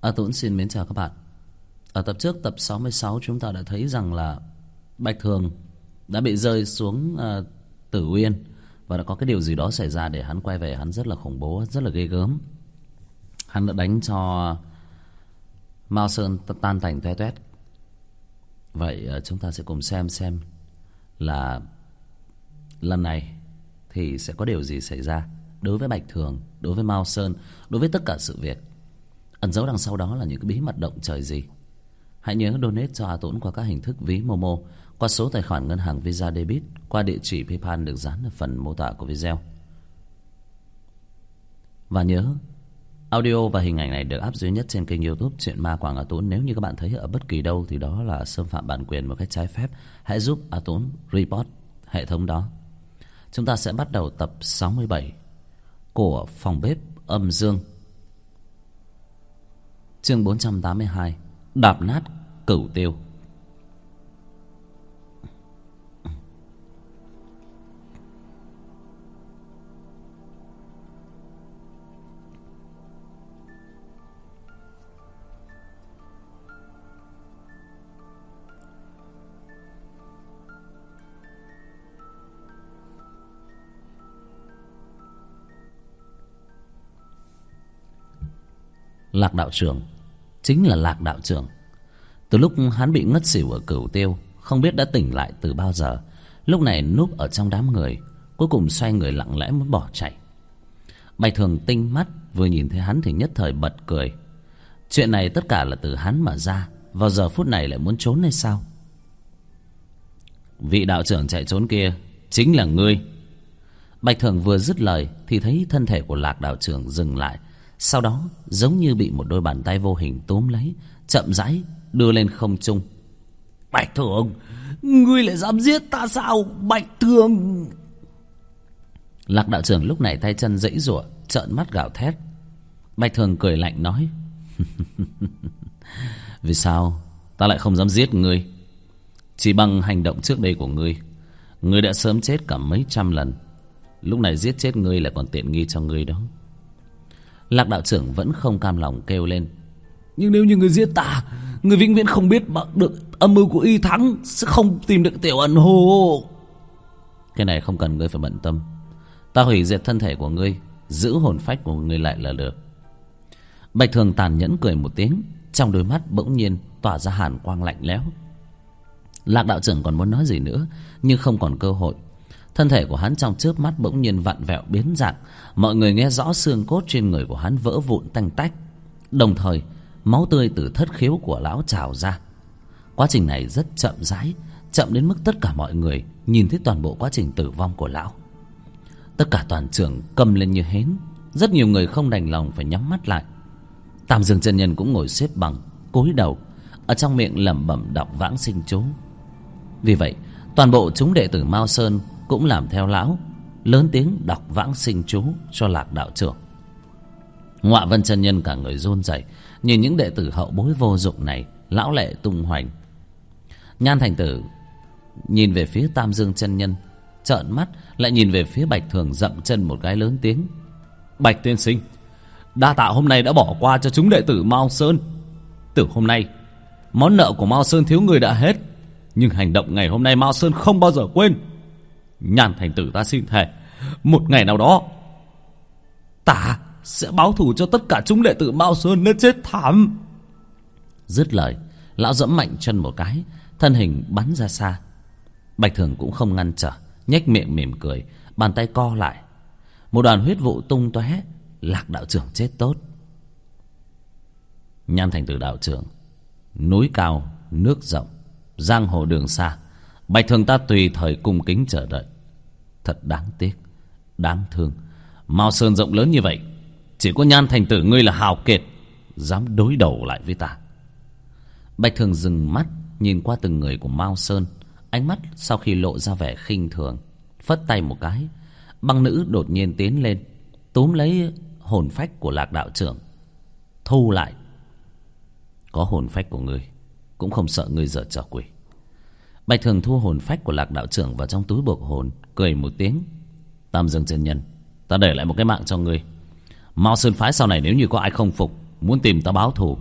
Tuấn xin mến chào các bạn. Ở tập trước, tập 66, chúng ta đã thấy rằng là Bạch Thường đã bị rơi xuống Tử Uyên, và đã có cái điều gì đó xảy ra để hắn quay về. Hắn rất là khủng bố, rất là ghê gớm. Hắn đã đánh cho Mao Sơn tan tành toe toét. Vậy chúng ta sẽ cùng xem là lần này thì sẽ có điều gì xảy ra đối với Bạch Thường, đối với Mao Sơn, đối với tất cả sự việc. Ẩn giấu đằng sau đó là những cái bí mật động trời gì. Hãy nhớ donate cho A Tuấn qua các hình thức ví Momo, qua số tài khoản ngân hàng Visa Debit, qua địa chỉ PayPal được dán ở phần mô tả của video. Và nhớ, audio và hình ảnh này được up duy nhất trên kênh YouTube Chuyện Ma Quảng A Tuấn. Nếu như các bạn thấy ở bất kỳ đâu thì đó là xâm phạm bản quyền một cách trái phép, hãy giúp A Tuấn report hệ thống đó. Chúng ta sẽ bắt đầu tập 67 của Phòng Bếp Âm Dương, chương 482, đạp nát Cửu Tiêu. Lạc đạo trưởng chính là Lạc đạo trưởng. Từ lúc hắn bị ngất xỉu ở Cửu Tiêu, không biết đã tỉnh lại từ bao giờ. Lúc này núp ở trong đám người, cuối cùng xoay người lặng lẽ muốn bỏ chạy. Bạch Thường tinh mắt, vừa nhìn thấy hắn thì nhất thời bật cười. Chuyện này tất cả là từ hắn mà ra, vào giờ phút này lại muốn trốn hay sao? Vị đạo trưởng chạy trốn kia chính là ngươi. Bạch Thường vừa dứt lời thì thấy thân thể của Lạc đạo trưởng dừng lại, sau đó giống như bị một đôi bàn tay vô hình túm lấy, chậm rãi đưa lên không trung. Bạch Thường, ngươi lại dám giết ta sao? Bạch Thường! Lạc đạo trưởng lúc này tay chân giãy giụa, trợn mắt gào thét. Bạch Thường cười lạnh nói: Vì sao ta lại không dám giết ngươi? Chỉ bằng hành động trước đây của ngươi, ngươi đã sớm chết cả mấy trăm lần. Lúc này giết chết ngươi là còn tiện nghi cho ngươi đó. Lạc đạo trưởng vẫn không cam lòng kêu lên: Nhưng nếu như ngươi giết ta, ngươi vĩnh viễn không biết bằng được âm mưu của Y Thắng, sẽ không tìm được Tiểu Ẩn Hồ. Cái này không cần ngươi phải bận tâm. Ta hủy diệt thân thể của ngươi, giữ hồn phách của ngươi lại là được. Bạch Thường tàn nhẫn cười một tiếng, trong đôi mắt bỗng nhiên tỏa ra hàn quang lạnh lẽo. Lạc đạo trưởng còn muốn nói gì nữa, nhưng không còn cơ hội. Thân thể của hắn trong chớp mắt bỗng nhiên vặn vẹo biến dạng. Mọi người nghe rõ xương cốt trên người của hắn vỡ vụn tanh tách, đồng thời máu tươi từ thất khiếu của lão trào ra. Quá trình này rất chậm rãi, chậm đến mức tất cả mọi người nhìn thấy toàn bộ quá trình tử vong của lão. Tất cả toàn trường câm lên như hến. Rất nhiều người không đành lòng phải nhắm mắt lại. Tam Dương chân nhân cũng ngồi xếp bằng, cúi đầu, ở trong miệng lẩm bẩm đọc vãng sinh chú. Vì vậy toàn bộ chúng đệ tử Mao Sơn cũng làm theo lão, lớn tiếng đọc vãng sinh chú cho Lạc đạo trưởng. Ngọa Vân chân nhân cả người run rẩy, nhìn những đệ tử hậu bối vô dụng này, lão lệ tung hoành. Nhan Thành Tử nhìn về phía Tam Dương chân nhân, trợn mắt lại nhìn về phía Bạch Thường, dậm chân một cái lớn tiếng: Bạch tiên sinh, đa tạ hôm nay đã bỏ qua cho chúng đệ tử Mao Sơn. Từ hôm nay, món nợ của Mao Sơn thiếu người đã hết, nhưng hành động ngày hôm nay Mao Sơn không bao giờ quên. Nhan Thành Tử ta xin thề, một ngày nào đó ta sẽ báo thù cho tất cả chúng đệ tử Mao Sơn nên chết thảm. Dứt lời, lão giẫm mạnh chân một cái, thân hình bắn ra xa. Bạch Thường cũng không ngăn trở, nhếch miệng mỉm cười, bàn tay co lại, một đoàn huyết vụ tung tóe. Lạc đạo trưởng chết tốt. Nhan Thành Tử đạo trưởng, núi cao nước rộng, giang hồ đường xa, Bạch Thường ta tùy thời cung kính chờ đợi. Thật đáng tiếc, đáng thương. Mao Sơn rộng lớn như vậy, chỉ có Nhan Thành Tử ngươi là hào kiệt, dám đối đầu lại với ta. Bạch Thường dừng mắt nhìn qua từng người của Mao Sơn, ánh mắt sau khi lộ ra vẻ khinh thường, phất tay một cái. Băng nữ đột nhiên tiến lên, túm lấy hồn phách của Lạc đạo trưởng, thu lại. Có hồn phách của ngươi, cũng không sợ ngươi giở trò quỷ. Bạch Thường thu hồn phách của Lạc đạo trưởng vào trong túi buộc hồn, cười một tiếng: Tam Dương chân nhân, ta để lại một cái mạng cho ngươi. Mao Sơn phái sau này nếu như có ai không phục, muốn tìm ta báo thù,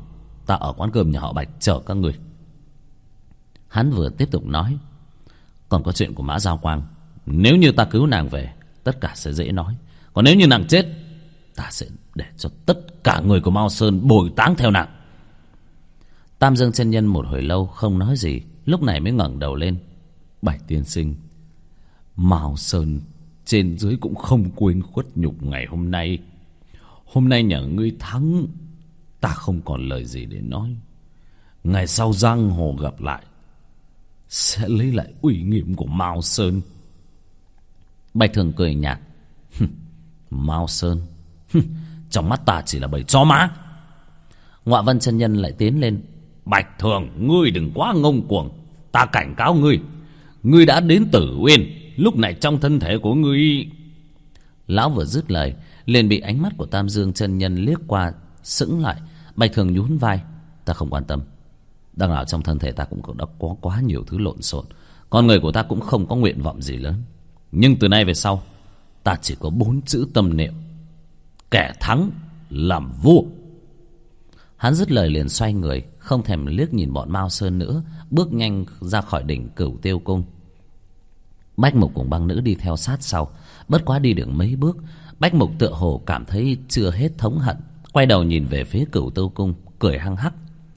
Ta ở quán cơm nhà họ Bạch chờ các người. Hắn vừa tiếp tục nói, còn có chuyện của Mã Giao Quang. Nếu như ta cứu nàng về, tất cả sẽ dễ nói. Còn nếu như nàng chết, ta sẽ để cho tất cả người của Mao Sơn bồi táng theo nàng. Tam Dương chân nhân một hồi lâu không nói gì, lúc này mới ngẩng đầu lên. Bạch tiên sinh, Mao Sơn trên dưới cũng không quên khuất nhục ngày hôm nay. Hôm nay nhà ngươi thắng, ta không còn lời gì để nói. Ngày sau giang hồ gặp lại, sẽ lấy lại uy nghiêm của Mao Sơn. Bạch Thường cười nhạt. Mao Sơn trong mắt ta chỉ là bầy chó má. Ngọa Văn chân nhân lại tiến lên. Bạch Thường, ngươi đừng quá ngông cuồng. Ta cảnh cáo ngươi, ngươi đã đến Tử Uyên, lúc này trong thân thể của ngươi. Lão vừa dứt lời, liền bị ánh mắt của Tam Dương chân nhân liếc qua, sững lại. Bạch Thường nhún vai. Ta không quan tâm. Đằng nào trong thân thể ta cũng đã có quá nhiều thứ lộn xộn. Con người của ta cũng không có nguyện vọng gì lớn. Nhưng từ nay về sau, ta chỉ có 4 chữ tâm niệm: kẻ thắng làm vua. Hắn dứt lời liền xoay người, không thèm liếc nhìn bọn Mao Sơn nữa, bước nhanh ra khỏi đỉnh Cửu Tiêu Cung. Bách Mục cùng băng nữ đi theo sát sau. Bất quá đi được mấy bước, Bách Mục tựa hồ cảm thấy chưa hết thống hận, quay đầu nhìn về phía Cửu Tiêu Cung, cười hăng hắc.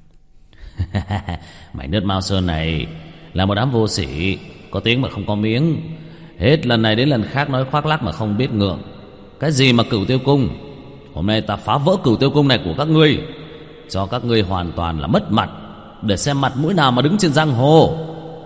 Mảnh đất Mao Sơn này là một đám vô sỉ, có tiếng mà không có miếng. Hết lần này đến lần khác nói khoác lác mà không biết ngượng. Cái gì mà Cửu Tiêu Cung? Hôm nay ta phá vỡ Cửu Tiêu Cung này của các ngươi, cho các ngươi hoàn toàn là mất mặt, để xem mặt mũi nào mà đứng trên giang hồ.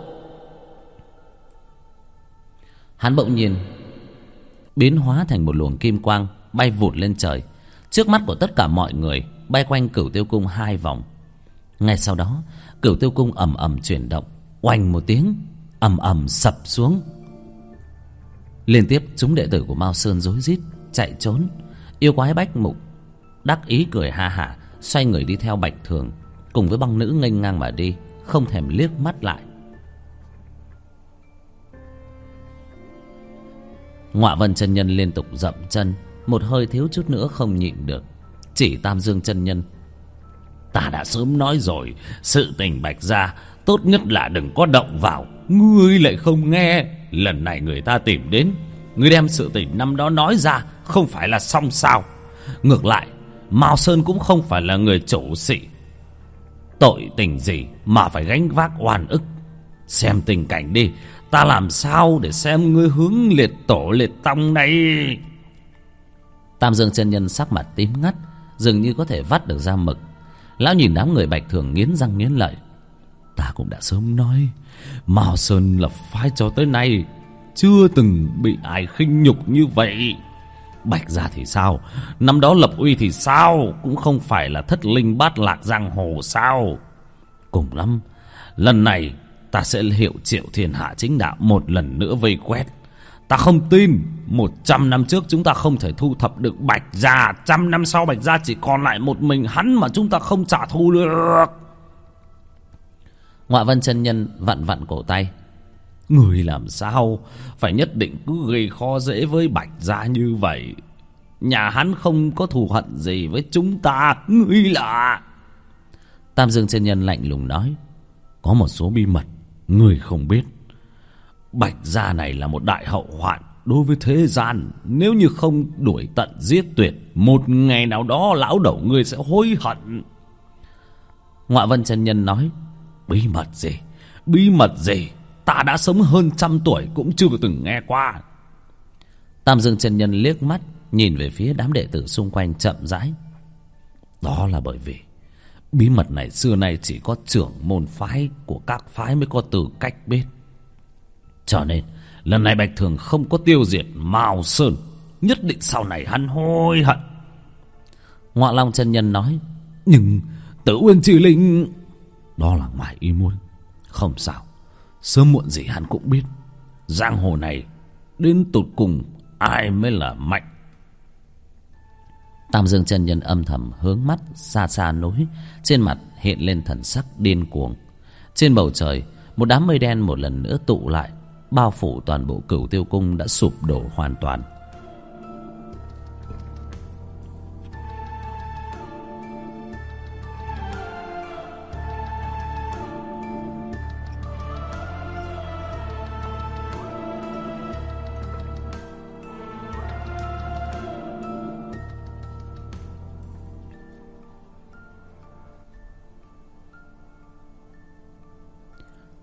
Hắn bỗng nhiên biến hóa thành một luồng kim quang, bay vụt lên trời. Trước mắt của tất cả mọi người, bay quanh Cửu Tiêu Cung 2 vòng. Ngay sau đó, Cửu Tiêu Cung ầm ầm chuyển động, oanh một tiếng, ầm ầm sập xuống. Liên tiếp chúng đệ tử của Mao Sơn rối rít chạy trốn. Yêu quái Bách Mục đắc ý cười ha hả, xoay người đi theo Bạch Thường, cùng với băng nữ nghênh ngang mà đi, không thèm liếc mắt lại. Ngọa Vân chân nhân liên tục dậm chân, một hơi thiếu chút nữa không nhịn được, chỉ Tam Dương chân nhân. Ta đã sớm nói rồi, sự tình Bạch gia tốt nhất là đừng có động vào. Ngươi lại không nghe. Lần này người ta tìm đến, ngươi đem sự tình năm đó nói ra, không phải là xong sao? Ngược lại, Mao Sơn cũng không phải là người chủ sĩ, tội tình gì mà phải gánh vác oan ức. Xem tình cảnh đi, ta làm sao để xem ngươi hướng liệt tổ liệt tông này. Tam Dương chân nhân sắc mặt tím ngắt, dường như có thể vắt được ra mực. Lão nhìn đám người Bạch Thường nghiến răng nghiến lợi. Ta cũng đã sớm nói, Mao Sơn lập phái cho tới nay chưa từng bị ai khinh nhục như vậy. Bạch gia thì sao? Năm đó lập uy thì sao? Cũng không phải là thất linh bát lạc giang hồ sao? Cùng lắm, lần này ta sẽ hiệu triệu thiên hạ chính đạo một lần nữa vây quét. Ta không tin 100 năm trước chúng ta không thể thu thập được Bạch gia, 100 năm sau Bạch gia chỉ còn lại một mình hắn mà chúng ta không trả thù được. Ngọa Vân chân nhân vặn vặn cổ tay. Người làm sao phải nhất định cứ gây khó dễ với Bạch gia như vậy? Nhà hắn không có thù hận gì với chúng ta. Ngươi là... Tam Dương chân nhân lạnh lùng nói. Có một số bí mật ngươi không biết. Bạch gia này là một đại hậu hoạn đối với thế gian. Nếu như không đuổi tận giết tuyệt, một ngày nào đó lão đầu ngươi sẽ hối hận. Ngọa Vân chân nhân nói. Bí mật gì? Bí mật gì? Ta đã sống hơn 100 tuổi cũng chưa từng nghe qua. Tam Dương chân nhân liếc mắt nhìn về phía đám đệ tử xung quanh chậm rãi. Đó là bởi vì bí mật này xưa nay chỉ có trưởng môn phái của các phái mới có tư cách biết. Cho nên lần này Bạch Thường không có tiêu diệt Mao Sơn, nhất định sau này hắn hối hận. Ngọa Long chân nhân nói. Nhưng Tử Uyên Trì Linh... Đó là ngoài ý muốn. Không sao, sớm muộn gì hắn cũng biết. Giang hồ này đến tột cùng ai mới là mạnh. Tam Dương chân nhân âm thầm hướng mắt xa xa núi, trên mặt hiện lên thần sắc điên cuồng. Trên bầu trời, một đám mây đen một lần nữa tụ lại, bao phủ toàn bộ Cửu Tiêu Cung đã sụp đổ hoàn toàn.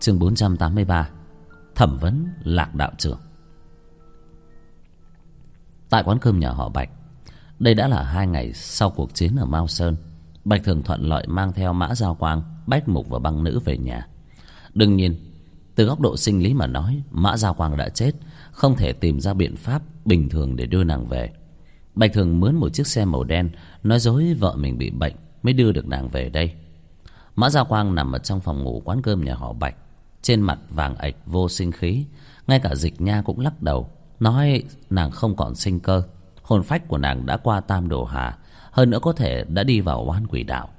Chương 483. Thẩm vấn Lạc đạo trưởng. Tại quán cơm nhà họ Bạch, đây đã là 2 ngày sau cuộc chiến ở Mao Sơn. Bạch Thường thuận lợi mang theo Mã Giao Quang, Bách Mục và băng nữ về nhà. Đương nhiên, từ góc độ sinh lý mà nói, Mã Giao Quang đã chết, không thể tìm ra biện pháp bình thường để đưa nàng về. Bạch Thường mướn một chiếc xe màu đen, nói dối vợ mình bị bệnh mới đưa được nàng về đây. Mã Giao Quang nằm ở trong phòng ngủ quán cơm nhà họ Bạch, trên mặt vàng ạch vô sinh khí. Ngay cả Dịch Nha cũng lắc đầu, nói nàng không còn sinh cơ. Hồn phách của nàng đã qua tam đồ hà, hơn nữa có thể đã đi vào oan quỷ đạo.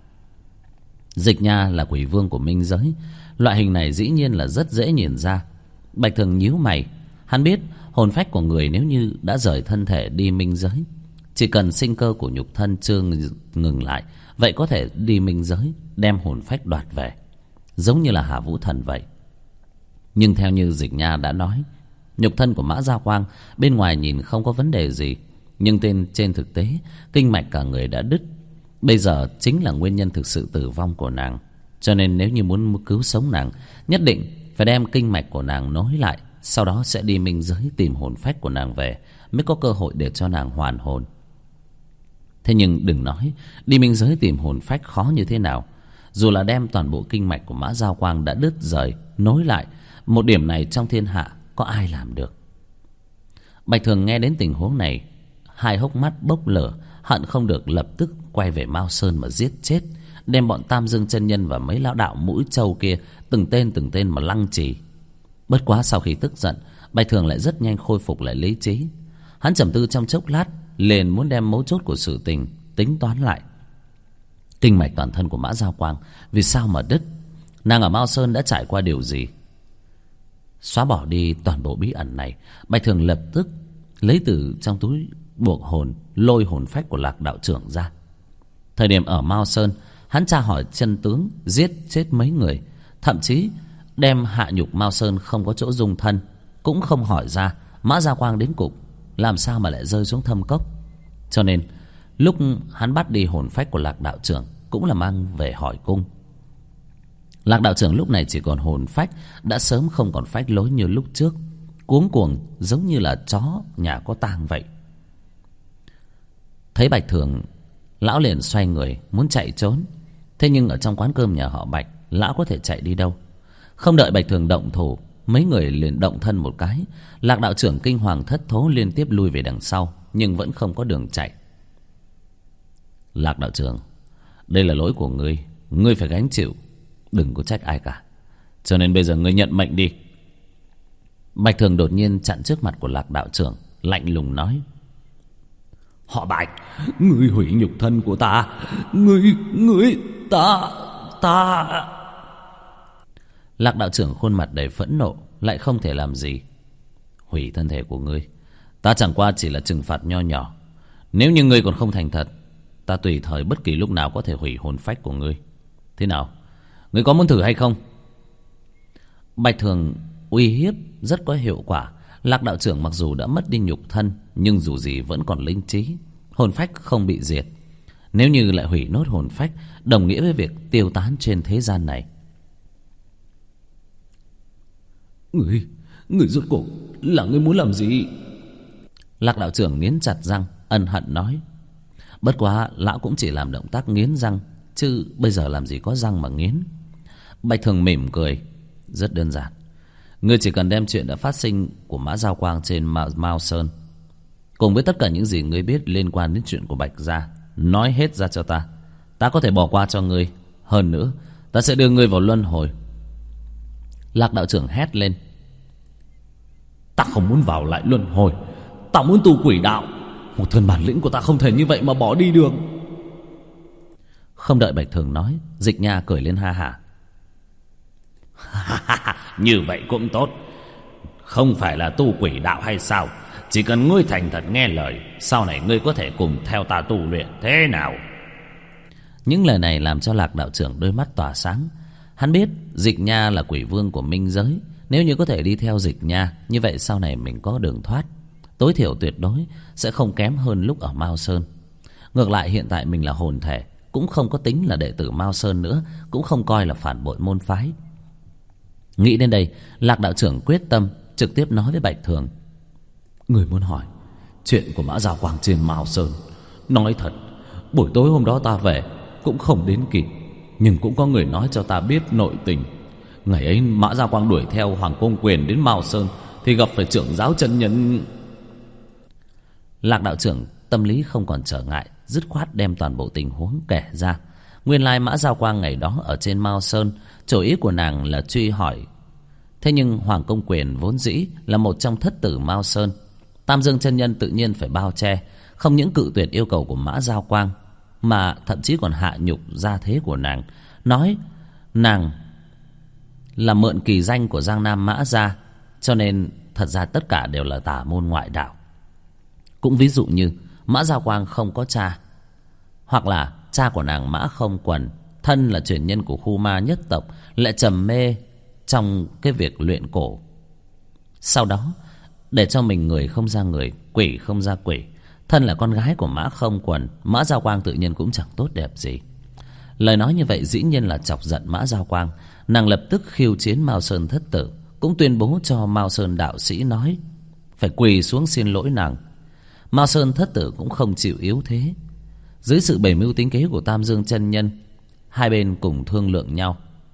Dịch Nha là quỷ vương của minh giới, loại hình này dĩ nhiên là rất dễ nhìn ra. Bạch Thường nhíu mày, hắn biết hồn phách của người nếu như đã rời thân thể đi minh giới, chỉ cần sinh cơ của nhục thân chưa ngừng lại, vậy có thể đi minh giới đem hồn phách đoạt về, giống như là Hà Vũ Thần vậy. Nhưng theo như Dịch Nha đã nói, nhục thân của Mã Giao Quang bên ngoài nhìn không có vấn đề gì, nhưng trên thực tế kinh mạch cả người đã đứt. Bây giờ chính là nguyên nhân thực sự tử vong của nàng. Cho nên nếu như muốn cứu sống nàng, nhất định phải đem kinh mạch của nàng nối lại, sau đó sẽ đi minh giới tìm hồn phách của nàng về, mới có cơ hội để cho nàng hoàn hồn. Thế nhưng đừng nói đi minh giới tìm hồn phách khó như thế nào, dù là đem toàn bộ kinh mạch của Mã Giao Quang đã đứt rời nối lại, một điểm này trong thiên hạ có ai làm được. Bạch Thường nghe đến tình huống này, hai hốc mắt bốc lửa, hận không được lập tức quay về Mao Sơn mà giết chết, đem bọn Tam Dương chân nhân và mấy lão đạo mũi trâu kia từng tên mà lăng trì. Bất quá sau khi tức giận, Bạch Thường lại rất nhanh khôi phục lại lý trí. Hắn trầm tư trong chốc lát, liền muốn đem mấu chốt của sự tình tính toán lại. Kinh mạch toàn thân của Mã Giao Quang vì sao mà đứt? Nàng ở Mao Sơn đã trải qua điều gì? Xóa bỏ đi toàn bộ bí ẩn này, Bạch Thường lập tức lấy từ trong túi buộc hồn, lôi hồn phách của Lạc đạo trưởng ra. Thời điểm ở Mao Sơn, hắn tra hỏi chân tướng, giết chết mấy người, thậm chí đem hạ nhục Mao Sơn không có chỗ dung thân, cũng không hỏi ra Mã Giao Quang đến cục làm sao mà lại rơi xuống thâm cốc. Cho nên lúc hắn bắt đi hồn phách của Lạc đạo trưởng cũng là mang về hỏi cung. Lạc đạo trưởng lúc này chỉ còn hồn phách, đã sớm không còn phách lối như lúc trước, cuống cuồng giống như là chó nhà có tang vậy. Thấy Bạch Thường, lão liền xoay người muốn chạy trốn. Thế nhưng ở trong quán cơm nhà họ Bạch, lão có thể chạy đi đâu? Không đợi Bạch Thường động thủ, mấy người liền động thân một cái. Lạc đạo trưởng kinh hoàng thất thố liên tiếp lui về đằng sau, nhưng vẫn không có đường chạy. Lạc đạo trưởng, đây là lỗi của ngươi, ngươi phải gánh chịu, đừng có trách ai cả. Cho nên bây giờ ngươi nhận mệnh đi. Bạch Thường đột nhiên chặn trước mặt của Lạc đạo trưởng, lạnh lùng nói: Họ Bạch, ngươi hủy nhục thân của ta, ta. Lạc đạo trưởng khuôn mặt đầy phẫn nộ, lại không thể làm gì. Hủy thân thể của ngươi, ta chẳng qua chỉ là trừng phạt nho nhỏ. Nếu như ngươi còn không thành thật, ta tùy thời bất kỳ lúc nào có thể hủy hồn phách của ngươi. Thế nào, ngươi có muốn thử hay không? Bạch Thường uy hiếp rất có hiệu quả. Lạc đạo trưởng mặc dù đã mất đi nhục thân, nhưng dù gì vẫn còn linh trí, hồn phách không bị diệt. Nếu như lại hủy nốt hồn phách, đồng nghĩa với việc tiêu tán trên thế gian này. Người rốt cuộc là ngươi muốn làm gì? Lạc đạo trưởng nghiến chặt răng, ân hận nói. Bất quá lão cũng chỉ làm động tác nghiến răng, chứ bây giờ làm gì có răng mà nghiến. Bạch Thường mỉm cười, rất đơn giản. Ngươi chỉ cần đem chuyện đã phát sinh của Mã Giao Quang trên Mao Sơn, cùng với tất cả những gì ngươi biết liên quan đến chuyện của Bạch gia, nói hết ra cho ta. Ta có thể bỏ qua cho ngươi. Hơn nữa, ta sẽ đưa ngươi vào luân hồi. Lạc đạo trưởng hét lên: Ta không muốn vào lại luân hồi, ta muốn tu quỷ đạo. Một thân bản lĩnh của ta không thể như vậy mà bỏ đi được. Không đợi Bạch Thường nói, Dịch Nha cười lên ha hả. Như vậy cũng tốt. Không phải là tu quỷ đạo hay sao? Chỉ cần ngươi thành thật nghe lời, sau này ngươi có thể cùng theo ta tu luyện, thế nào? Những lời này làm cho Lạc đạo trưởng đôi mắt tỏa sáng. Hắn biết Dịch Nha là quỷ vương của minh giới, nếu như có thể đi theo Dịch Nha, như vậy sau này mình có đường thoát, tối thiểu tuyệt đối sẽ không kém hơn lúc ở Mao Sơn. Ngược lại hiện tại mình là hồn thể, cũng không có tính là đệ tử Mao Sơn nữa, cũng không coi là phản bội môn phái. Nghĩ đến đây, Lạc đạo trưởng quyết tâm trực tiếp nói với Bạch Thường: người muốn hỏi chuyện của Mã Giao Quang trên Mao Sơn. Nói thật, buổi tối hôm đó ta về cũng không đến kịp, nhưng cũng có người nói cho ta biết nội tình. Ngày ấy Mã Giao Quang đuổi theo Hoàng Công Quyền đến Mao Sơn thì gặp phải trưởng giáo chân nhân. Lạc đạo trưởng tâm lý không còn trở ngại, dứt khoát đem toàn bộ tình huống kể ra. Nguyên lai Mã Giao Quang ngày đó ở trên Mao Sơn, chủ ý của nàng là truy hỏi. Thế nhưng Hoàng Công Quyền vốn dĩ là một trong thất tử Mao Sơn. Tam Dương chân nhân tự nhiên phải bao che, không những cự tuyệt yêu cầu của Mã Giao Quang, mà thậm chí còn hạ nhục gia thế của nàng, nói nàng là mượn kỳ danh của Giang Nam Mã gia, cho nên thật ra tất cả đều là tà môn ngoại đạo. Cũng ví dụ như Mã Giao Quang không có cha, hoặc là cha của nàng Mã Không Quần thân là truyền nhân của khu ma nhất tộc, lại trầm mê trong cái việc luyện cổ. Sau đó để cho mình người không ra người, quỷ không ra quỷ, thân là con gái của Mã Không Quần, Mã Giao Quang tự nhiên cũng chẳng tốt đẹp gì. Lời nói như vậy dĩ nhiên là chọc giận Mã Giao Quang. Nàng lập tức khiêu chiến Mao Sơn thất tử, cũng tuyên bố cho Mao Sơn đạo sĩ nói phải quỳ xuống xin lỗi nàng. Mao Sơn thất tử cũng không chịu yếu thế. Dưới sự bày mưu tính kế của Tam Dương chân nhân, hai bên cùng thương lượng nhau.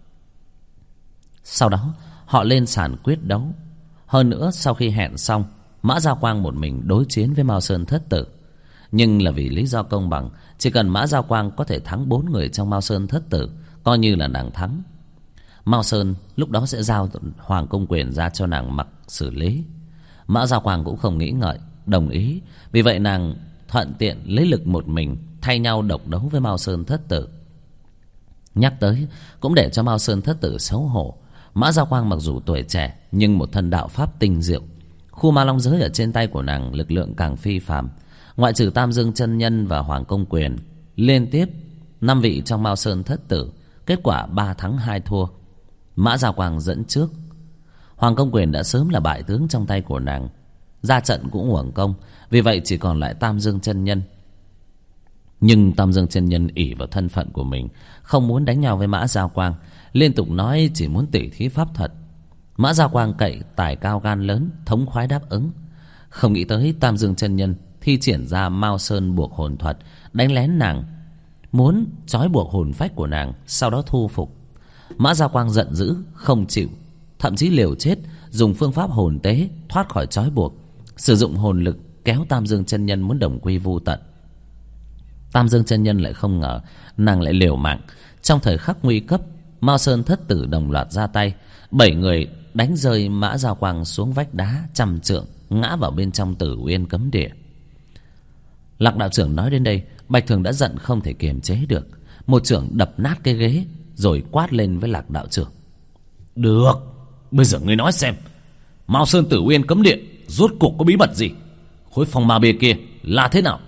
Sau đó họ lên sàn quyết đấu. Hơn nữa sau khi hẹn xong, Mã Giao Quang một mình đối chiến với Mao Sơn thất tử. Nhưng là vì lý do công bằng, chỉ cần Mã Giao Quang có thể thắng 4 người trong Mao Sơn thất tử, coi như là nàng thắng. Mao Sơn lúc đó sẽ giao Hoàng Công Quyền ra cho nàng mặc xử lý. Mã Giao Quang cũng không nghĩ ngợi, đồng ý. Vì vậy nàng thuận tiện lấy lực một mình thay nhau độc đấu với Mao Sơn thất tử. Nhắc tới cũng để cho Mao Sơn thất tử xấu hổ. Mã Giao Quang mặc dù tuổi trẻ nhưng một thân đạo pháp tinh diệu. Khu ma long giới ở trên tay của nàng lực lượng càng phi phàm. Ngoại trừ Tam Dương chân nhân và Hoàng Công Quyền, liên tiếp 5 vị trong Mao Sơn thất tử, kết quả 3 thắng 2 thua. Mã Giao Quang dẫn trước. Hoàng Công Quyền đã sớm là bại tướng trong tay của nàng, ra trận cũng uổng công. Vì vậy chỉ còn lại Tam Dương chân nhân. Nhưng Tam Dương chân nhân ỷ vào thân phận của mình, không muốn đánh nhau với Mã Giao Quang, liên tục nói chỉ muốn tỉ thí pháp thuật. Mã Giao Quang cậy tài cao gan lớn, thống khoái đáp ứng. Không nghĩ tới Tam Dương chân nhân thi triển ra Mao Sơn buộc hồn thuật, đánh lén nàng, muốn trói buộc hồn phách của nàng, sau đó thu phục. Mã Giao Quang giận dữ không chịu, thậm chí liều chết dùng phương pháp hồn tế thoát khỏi trói buộc, sử dụng hồn lực kéo Tam Dương chân nhân muốn đồng quy vu tận. Tam Dương chân nhân lại không ngờ nàng lại liều mạng. Trong thời khắc nguy cấp, Mao Sơn thất tử đồng loạt ra tay, 7 người đánh rơi Mã Giao Quang xuống vách đá trăm trượng, ngã vào bên trong Tử Uyên cấm địa. Lạc đạo trưởng nói đến đây, Bạch Thường đã giận không thể kiềm chế được, một chưởng đập nát cái ghế, rồi quát lên với Lạc đạo trưởng: được, bây giờ ngươi nói xem, Mao Sơn Tử Uyên cấm địa rốt cuộc có bí mật gì? Khối phong ma bia kia là thế nào?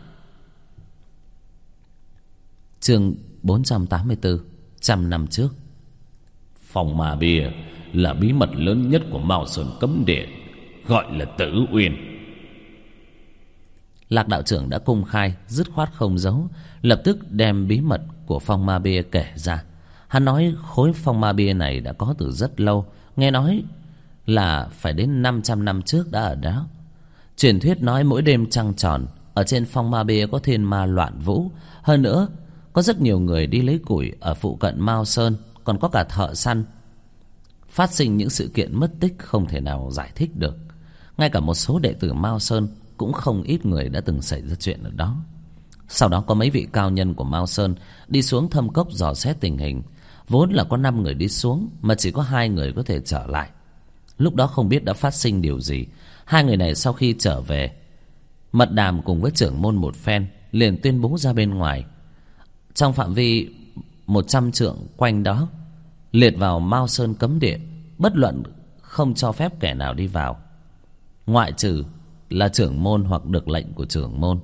Chương 484, 100 năm trước. Phong ma bia là bí mật lớn nhất của Mao Sơn cấm địa, gọi là Tử Uyên. Lạc đạo trưởng đã công khai, dứt khoát không giấu, lập tức đem bí mật của phong ma bia kể ra. Hắn nói khối phong ma bia này đã có từ rất lâu, nghe nói là phải đến 500 năm trước đã ở đó. Truyền thuyết nói mỗi đêm trăng tròn, ở trên phong ma bia có thiên ma loạn vũ. Hơn nữa có rất nhiều người đi lấy củi ở phụ cận Mao Sơn, còn có cả thợ săn. Phát sinh những sự kiện mất tích không thể nào giải thích được. Ngay cả một số đệ tử Mao Sơn cũng không ít người đã từng xảy ra chuyện ở đó. Sau đó có mấy vị cao nhân của Mao Sơn đi xuống thâm cốc dò xét tình hình. Vốn là có 5 người đi xuống, mà chỉ có 2 người có thể trở lại. Lúc đó không biết đã phát sinh điều gì. 2 người này sau khi trở về, mật đàm cùng với trưởng môn một phen, liền tuyên bố ra bên ngoài, trong phạm vi 100 trượng quanh đó, liệt vào Mao Sơn cấm địa, bất luận không cho phép kẻ nào đi vào, ngoại trừ là trưởng môn hoặc được lệnh của trưởng môn.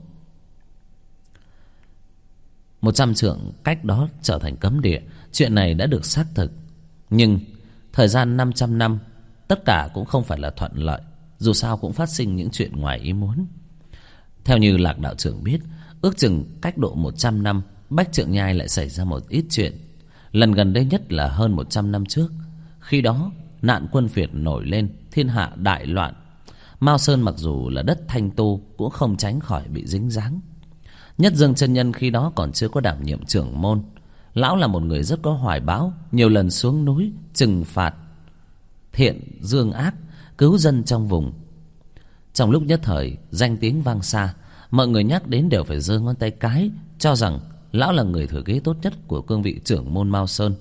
100 trượng cách đó trở thành cấm địa. Chuyện này đã được xác thực. Nhưng thời gian 500 năm, tất cả cũng không phải là thuận lợi. Dù sao cũng phát sinh những chuyện ngoài ý muốn. Theo như Lạc đạo trưởng biết, ước chừng cách độ 100 năm, Bách Trượng Nhai lại xảy ra một ít chuyện. Lần gần đây nhất là hơn 100 năm trước. Khi đó nạn quân phiệt nổi lên, thiên hạ đại loạn. Mao Sơn mặc dù là đất thanh tu cũng không tránh khỏi bị dính dáng. Nhất Dương chân nhân khi đó còn chưa có đảm nhiệm trưởng môn. Lão là một người rất có hoài bão, nhiều lần xuống núi trừng phạt thiện dương ác, cứu dân trong vùng. Trong lúc nhất thời danh tiếng vang xa, mọi người nhắc đến đều phải giơ ngón tay cái, cho rằng lão là người thừa kế tốt nhất của cương vị trưởng môn Mao Sơn.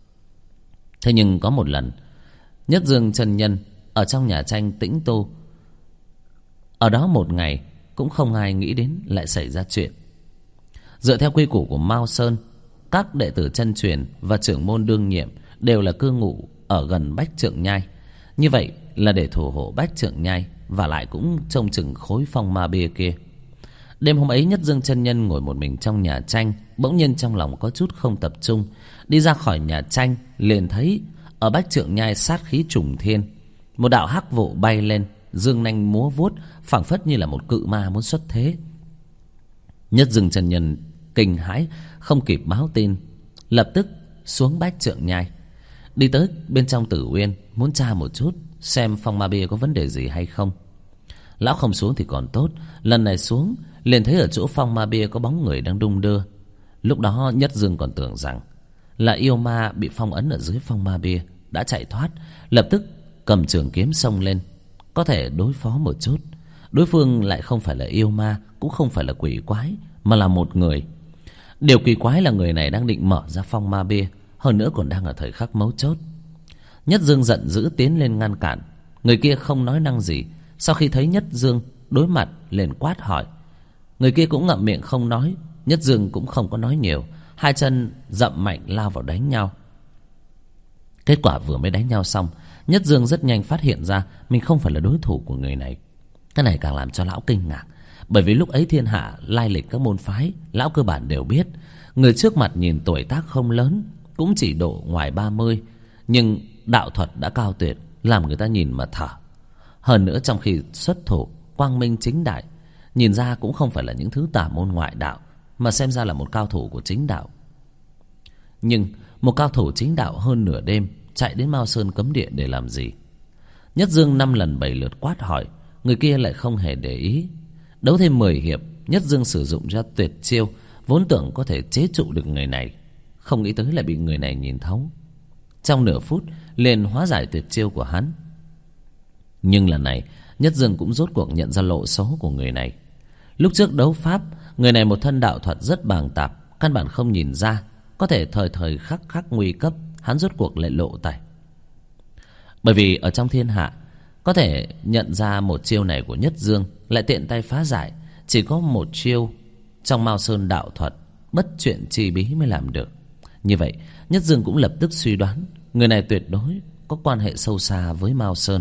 Thế nhưng có một lần, Nhất Dương chân nhân ở trong nhà tranh tĩnh tu, ở đó một ngày cũng không ai nghĩ đến lại xảy ra chuyện. Dựa theo quy củ của Mao Sơn, các đệ tử chân truyền và trưởng môn đương nhiệm đều là cư ngụ ở gần Bách Trượng Nhai. Như vậy là để thủ hộ Bách Trượng Nhai, và lại cũng trông chừng khối phong ma bia kia. Đêm hôm ấy, Nhất Dương chân nhân ngồi một mình trong nhà tranh, bỗng nhiên trong lòng có chút không tập trung. Đi ra khỏi nhà tranh liền thấy ở Bách Trượng Nhai sát khí trùng thiên. Một đạo hắc vụ bay lên, dương nanh múa vuốt, phảng phất như là một cự ma muốn xuất thế. Nhất Dương chân nhân kinh hãi không kịp báo tin, lập tức xuống Bách Trượng Nhai, đi tới bên trong Tử Uyên muốn tra một chút xem phong ma bia có vấn đề gì hay không. Lão không xuống thì còn tốt, lần này xuống liền thấy ở chỗ phong ma bia có bóng người đang đung đưa. Lúc đó Nhất Dương còn tưởng rằng là yêu ma bị phong ấn ở dưới phong ma bia đã chạy thoát, lập tức cầm trường kiếm xông lên, có thể đối phó một chút. Đối phương lại không phải là yêu ma, cũng không phải là quỷ quái, mà là một người. Điều kỳ quái là người này đang định mở ra phong ma bia, hơn nữa còn đang ở thời khắc mấu chốt. Nhất Dương giận dữ tiến lên ngăn cản. Người kia không nói năng gì. Sau khi thấy Nhất Dương đối mặt liền quát hỏi. Người kia cũng ngậm miệng không nói. Nhất Dương cũng không có nói nhiều, hai chân dậm mạnh lao vào đánh nhau. Kết quả vừa mới đánh nhau xong, Nhất Dương rất nhanh phát hiện ra mình không phải là đối thủ của người này. Cái này càng làm cho lão kinh ngạc, bởi vì lúc ấy thiên hạ lai lịch các môn phái lão cơ bản đều biết. Người trước mặt nhìn tuổi tác không lớn, cũng chỉ độ ngoài 30, nhưng đạo thuật đã cao tuyệt, làm người ta nhìn mà thở. Hơn nữa trong khi xuất thủ quang minh chính đại, nhìn ra cũng không phải là những thứ tà môn ngoại đạo, mà xem ra là một cao thủ của chính đạo. Nhưng một cao thủ chính đạo hơn nửa đêm chạy đến Mao Sơn cấm địa để làm gì? Nhất Dương 5 lần 7 lượt quát hỏi, người kia lại không hề để ý. Đấu thêm 10 hiệp, Nhất Dương sử dụng ra tuyệt chiêu, vốn tưởng có thể chế trụ được người này, không nghĩ tới lại bị người này nhìn thấu. Trong nửa phút liền hóa giải tuyệt chiêu của hắn. Nhưng lần này Nhất Dương cũng rốt cuộc nhận ra lộ số của người này. Lúc trước đấu pháp, người này một thân đạo thuật rất bàng tạp, căn bản không nhìn ra. Có thể thời thời khắc khắc nguy cấp, hắn rốt cuộc lại lộ tẩy. Bởi vì ở trong thiên hạ, có thể nhận ra một chiêu này của Nhất Dương lại tiện tay phá giải, chỉ có một chiêu trong Mao Sơn đạo thuật bất chuyện chi bí mới làm được. Như vậy Nhất Dương cũng lập tức suy đoán người này tuyệt đối có quan hệ sâu xa với Mao Sơn.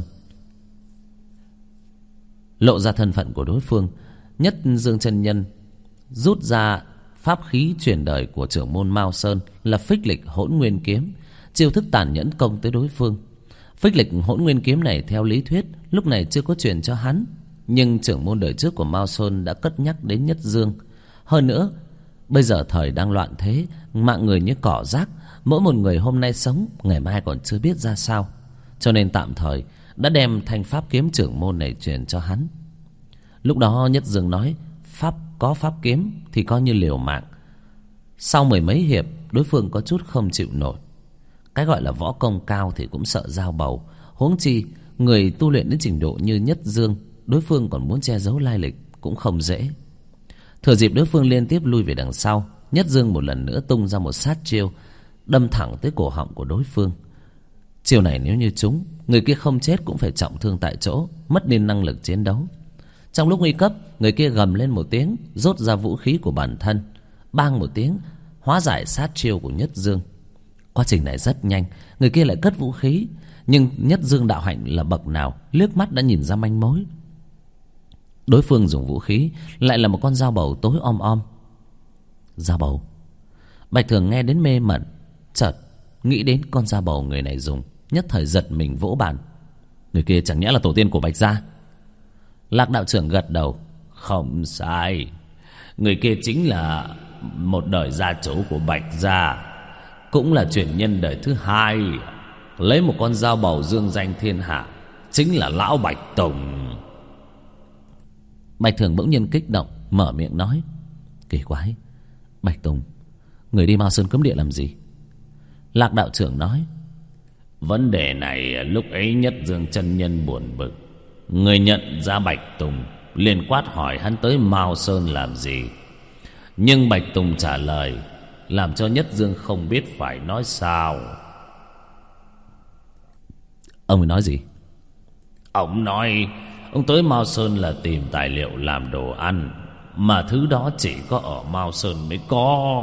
Lộ ra thân phận của đối phương, Nhất Dương chân nhân rút ra pháp khí truyền đời của trưởng môn Mao Sơn là Phích Lịch Hỗn Nguyên Kiếm, chiêu thức tàn nhẫn công tới đối phương. Phích Lịch Hỗn Nguyên Kiếm này theo lý thuyết lúc này chưa có truyền cho hắn, nhưng trưởng môn đời trước của Mao Sơn đã cất nhắc đến Nhất Dương. Hơn nữa bây giờ thời đang loạn thế, mạng người như cỏ rác, mỗi một người hôm nay sống, ngày mai còn chưa biết ra sao, cho nên tạm thời đã đem thanh pháp kiếm trưởng môn này truyền cho hắn. Lúc đó Nhất Dương nói có pháp kiếm thì coi như liều mạng. Sau 10 mấy hiệp, đối phương có chút không chịu nổi. Cái gọi là võ công cao thì cũng sợ dao bầu, huống chi người tu luyện đến trình độ như Nhất Dương, đối phương còn muốn che giấu lai lịch cũng không dễ. Thừa dịp đối phương liên tiếp lui về đằng sau, Nhất Dương một lần nữa tung ra một sát chiêu, đâm thẳng tới cổ họng của đối phương. Chiêu này nếu như trúng, người kia không chết cũng phải trọng thương tại chỗ, mất đi năng lực chiến đấu. Trong lúc nguy cấp, người kia gầm lên một tiếng, rút ra vũ khí của bản thân, bang một tiếng hóa giải sát chiêu của Nhất Dương. Quá trình này rất nhanh, người kia lại cất vũ khí, nhưng Nhất Dương đạo hạnh là bậc nào, liếc mắt đã nhìn ra manh mối. Đối phương dùng vũ khí lại là một con dao bầu tối om om. Dao bầu? Bạch Thường nghe đến mê mẩn, chợt nghĩ đến con dao bầu người này dùng, nhất thời giật mình vỗ bàn. Người kia chẳng nhẽ là tổ tiên của Bạch gia? Lạc đạo trưởng gật đầu. Không sai, người kia chính là một đời gia chủ của Bạch gia, cũng là truyền nhân đời thứ hai. lấy một con dao bầu dương danh thiên hạ, chính là lão Bạch Tùng. Bạch Thường bỗng nhiên kích động, mở miệng nói: Kỳ quái, Bạch Tùng, người đi Mao Sơn cấm địa làm gì? Lạc đạo trưởng nói: vấn đề này lúc ấy Nhất Dương chân nhân buồn bực, người nhận ra Bạch Tùng liền quát hỏi hắn tới Mao Sơn làm gì. Nhưng Bạch Tùng trả lời làm cho Nhất Dương không biết phải nói sao. Ông ấy nói gì? Ông nói ông tới Mao Sơn là tìm tài liệu làm đồ ăn, mà thứ đó chỉ có ở Mao Sơn mới có.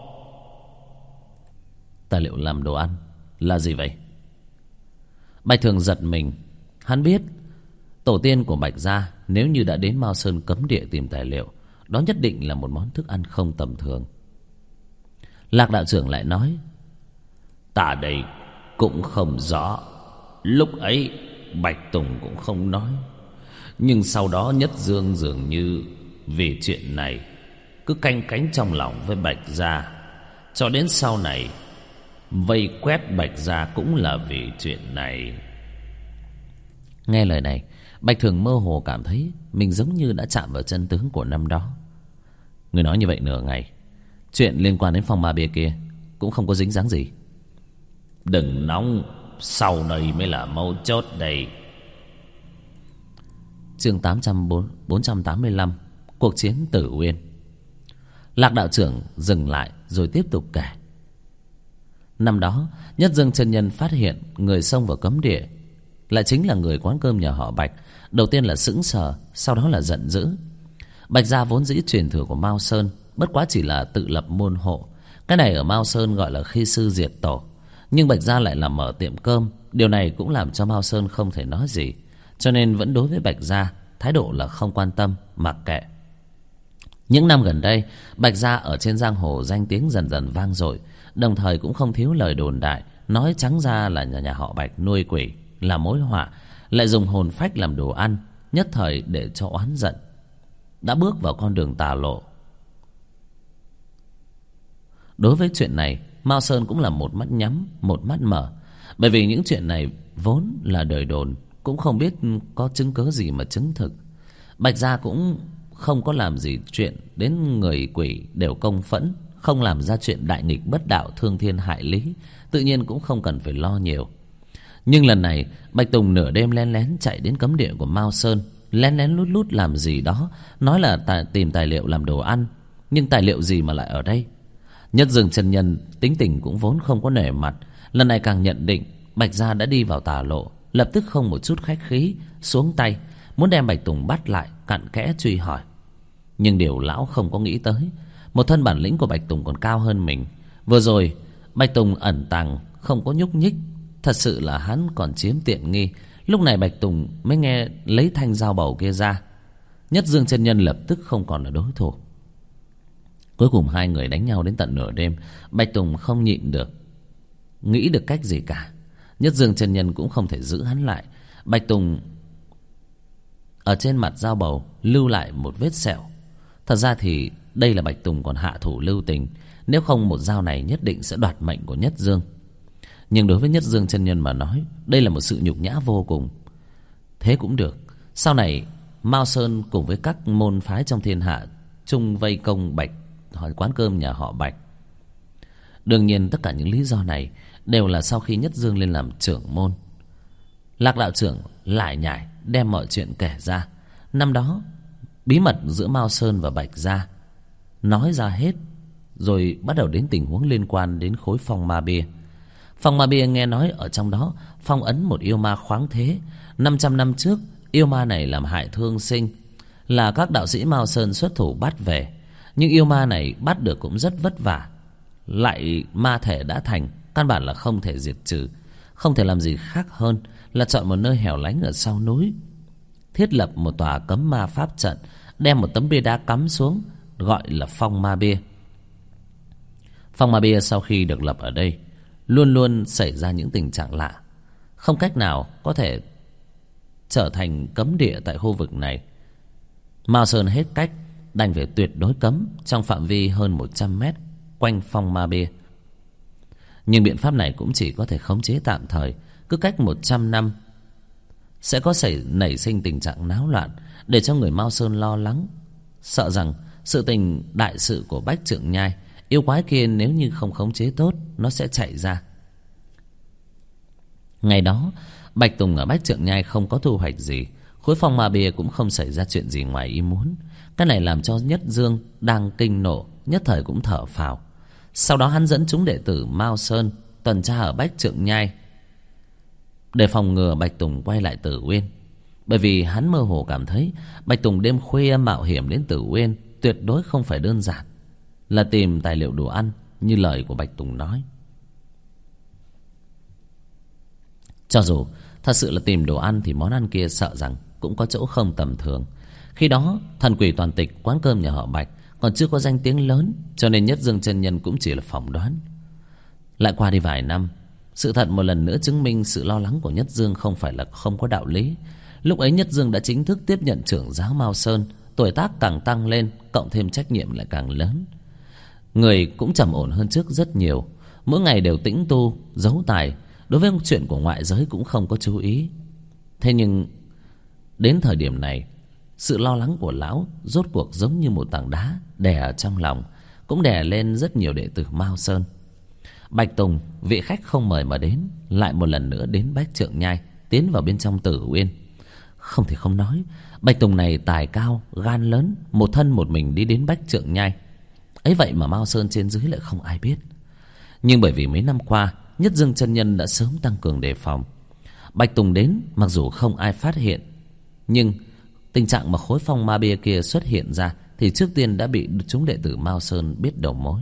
Tài liệu làm đồ ăn là gì vậy? Bạch Thường giật mình. Hắn biết tổ tiên của Bạch gia nếu như đã đến Mao Sơn cấm địa tìm tài liệu, đó nhất định là một món thức ăn không tầm thường. Lạc đạo trưởng lại nói: Ta đây cũng không rõ, lúc ấy Bạch Tùng cũng không nói. Nhưng sau đó Nhất Dương dường như vì chuyện này cứ canh cánh trong lòng với Bạch gia, cho đến sau này vây quét Bạch gia cũng là vì chuyện này. Nghe lời này, Bạch Thường mơ hồ cảm thấy mình giống như đã chạm vào chân tướng của năm đó. Người nói như vậy nửa ngày, chuyện liên quan đến phong ma bia kia cũng không có dính dáng gì. Đừng nóng, sau đây mới là mấu chốt đây. Chương 485, cuộc chiến Tử Uyên. Lạc đạo trưởng dừng lại rồi tiếp tục kể. Năm đó Nhất Dương chân nhân phát hiện người xông vào cấm địa lại chính là người quán cơm nhà họ Bạch. Đầu tiên là sững sờ, sau đó là giận dữ. Bạch gia vốn dĩ truyền thừa của Mao Sơn, bất quá chỉ là tự lập môn hộ. Cái này ở Mao Sơn gọi là khi sư diệt tổ. Nhưng Bạch gia lại làm mở tiệm cơm, điều này cũng làm cho Mao Sơn không thể nói gì, cho nên vẫn đối với Bạch gia thái độ là không quan tâm, mặc kệ. Những năm gần đây, Bạch gia ở trên giang hồ danh tiếng dần dần vang dội, đồng thời cũng không thiếu lời đồn đại nói trắng ra là nhà họ Bạch nuôi quỷ, là mối họa, lại dùng hồn phách làm đồ ăn, nhất thời để cho oán giận, đã bước vào con đường tà lộ. Đối với chuyện này, Mao Sơn cũng là một mắt nhắm một mắt mở, bởi vì những chuyện này vốn là đời đồn, cũng không biết có chứng cớ gì mà chứng thực. Bạch gia cũng không có làm gì chuyện đến người quỷ đều công phẫn, không làm ra chuyện đại nghịch bất đạo thương thiên hại lý, tự nhiên cũng không cần phải lo nhiều. Nhưng lần này Bạch Tùng nửa đêm len lén chạy đến cấm địa của Mao Sơn, lén lén lút lút làm gì đó, nói là tìm tài liệu làm đồ ăn. Nhưng tài liệu gì mà lại ở đây? Nhất Dương chân nhân tính tình cũng vốn không có nể mặt, lần này càng nhận định Bạch gia đã đi vào tà lộ, lập tức không một chút khách khí xuống tay, muốn đem Bạch Tùng bắt lại, cặn kẽ truy hỏi. Nhưng điều lão không có nghĩ tới, một thân bản lĩnh của Bạch Tùng còn cao hơn mình. Vừa rồi Bạch Tùng ẩn tàng không có nhúc nhích, thật sự là hắn còn chiếm tiện nghi. Lúc này Bạch Tùng mới nghe lấy thanh dao bầu kia ra, Nhất Dương chân nhân lập tức không còn là đối thủ. Cuối cùng hai người đánh nhau đến tận nửa đêm. Bạch Tùng không nhịn được, nghĩ được cách gì cả. Nhất Dương chân nhân cũng không thể giữ hắn lại. Bạch Tùng ở trên mặt dao bầu lưu lại một vết sẹo. Thật ra thì đây là Bạch Tùng còn hạ thủ lưu tình, nếu không một dao này nhất định sẽ đoạt mệnh của Nhất Dương. Nhưng đối với Nhất Dương chân nhân mà nói, đây là một sự nhục nhã vô cùng. Thế cũng được, sau này Mao Sơn cùng với các môn phái trong thiên hạ chung vây công Bạch quán cơm nhà họ Bạch. Đương nhiên tất cả những lý do này đều là sau khi Nhất Dương lên làm trưởng môn. Lạc đạo trưởng lại nhải đem mọi chuyện kể ra. Năm đó bí mật giữa Mao Sơn và Bạch gia nói ra hết, rồi bắt đầu đến tình huống liên quan đến khối phong ma bia. Phong ma bia nghe nói ở trong đó phong ấn một yêu ma khoáng thế. 500 năm trước yêu ma này làm hại thương sinh, là các đạo sĩ Mao Sơn xuất thủ bắt về. Nhưng yêu ma này bắt được cũng rất vất vả, lại ma thể đã thành, căn bản là không thể diệt trừ. Không thể làm gì khác hơn là chọn một nơi hẻo lánh ở sau núi, thiết lập một tòa cấm ma pháp trận, đem một tấm bia đá cắm xuống, gọi là phong ma bia. Phong ma bia sau khi được lập ở đây luôn luôn xảy ra những tình trạng lạ, không cách nào có thể trở thành cấm địa tại khu vực này. Mao Sơn hết cách đành phải tuyệt đối cấm trong phạm vi hơn 100 mét quanh phong ma bia. Nhưng biện pháp này cũng chỉ có thể khống chế tạm thời. Cứ cách 100 năm sẽ có nảy sinh tình trạng náo loạn, để cho người Mao Sơn lo lắng, sợ rằng sự tình đại sự của Bách Trượng Nhai, yêu quái kia nếu như không khống chế tốt, nó sẽ chạy ra. Ngày đó Bạch Tùng ở Bách Trượng Nhai không có thu hoạch gì, khối phong ma bia cũng không xảy ra chuyện gì ngoài ý muốn. Cái này làm cho Nhất Dương đang kinh nộ nhất thời cũng thở phào. Sau đó hắn dẫn chúng đệ tử Mao Sơn tuần tra ở Bách Trượng Nhai để phòng ngừa Bạch Tùng quay lại Tử Uyên. Bởi vì hắn mơ hồ cảm thấy Bạch Tùng đêm khuya mạo hiểm đến Tử Uyên tuyệt đối không phải đơn giản là tìm tài liệu đồ ăn như lời của Bạch Tùng nói. Cho dù thật sự là tìm đồ ăn thì món ăn kia sợ rằng cũng có chỗ không tầm thường. Khi đó Thần Quỷ Toàn Tịch, quán cơm nhà họ Bạch còn chưa có danh tiếng lớn, cho nên Nhất Dương chân nhân cũng chỉ là phỏng đoán. Lại qua đi vài năm, sự thật một lần nữa chứng minh sự lo lắng của Nhất Dương không phải là không có đạo lý. Lúc ấy Nhất Dương đã chính thức tiếp nhận trưởng giáo Mao Sơn, tuổi tác càng tăng lên, cộng thêm trách nhiệm lại càng lớn. Người cũng trầm ổn hơn trước rất nhiều, mỗi ngày đều tĩnh tu, giấu tài, đối với chuyện của ngoại giới cũng không có chú ý. Thế nhưng đến thời điểm này, sự lo lắng của lão rốt cuộc giống như một tảng đá đè ở trong lòng, cũng đè lên rất nhiều đệ tử Mao Sơn. Bạch Tùng, vị khách không mời mà đến, lại một lần nữa đến Bách Trượng Nhai, tiến vào bên trong Tử Uyên. Không thể không nói, Bạch Tùng này tài cao, gan lớn, một thân một mình đi đến Bách Trượng Nhai. Ấy vậy mà Mao Sơn trên dưới lại không ai biết. Nhưng bởi vì mấy năm qua Nhất Dương chân nhân đã sớm tăng cường đề phòng, Bạch Tùng đến mặc dù không ai phát hiện, nhưng tình trạng mà khối phong ma bia kia xuất hiện ra thì trước tiên đã bị chúng đệ tử Mao Sơn biết đầu mối.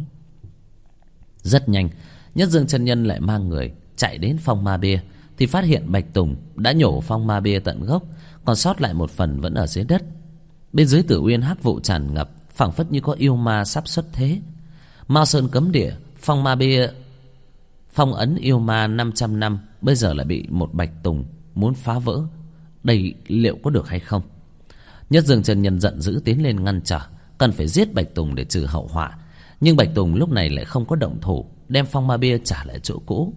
Rất nhanh Nhất Dương chân nhân lại mang người chạy đến phong ma bia, thì phát hiện Bạch Tùng đã nhổ phong ma bia tận gốc, còn sót lại một phần vẫn ở dưới đất. Bên dưới Tử Uyên hắc vụ tràn ngập, phảng phất như có yêu ma sắp xuất thế. Mao Sơn cấm địa, phong ma bia phong ấn yêu ma 500 năm bây giờ lại bị một Bạch Tùng muốn phá vỡ. Đây liệu có được hay không? Nhất Dương chân nhân giận dữ tiến lên ngăn trở, cần phải giết Bạch Tùng để trừ hậu họa. Nhưng Bạch Tùng lúc này lại không có động thủ, đem phong ma bia trả lại chỗ cũ.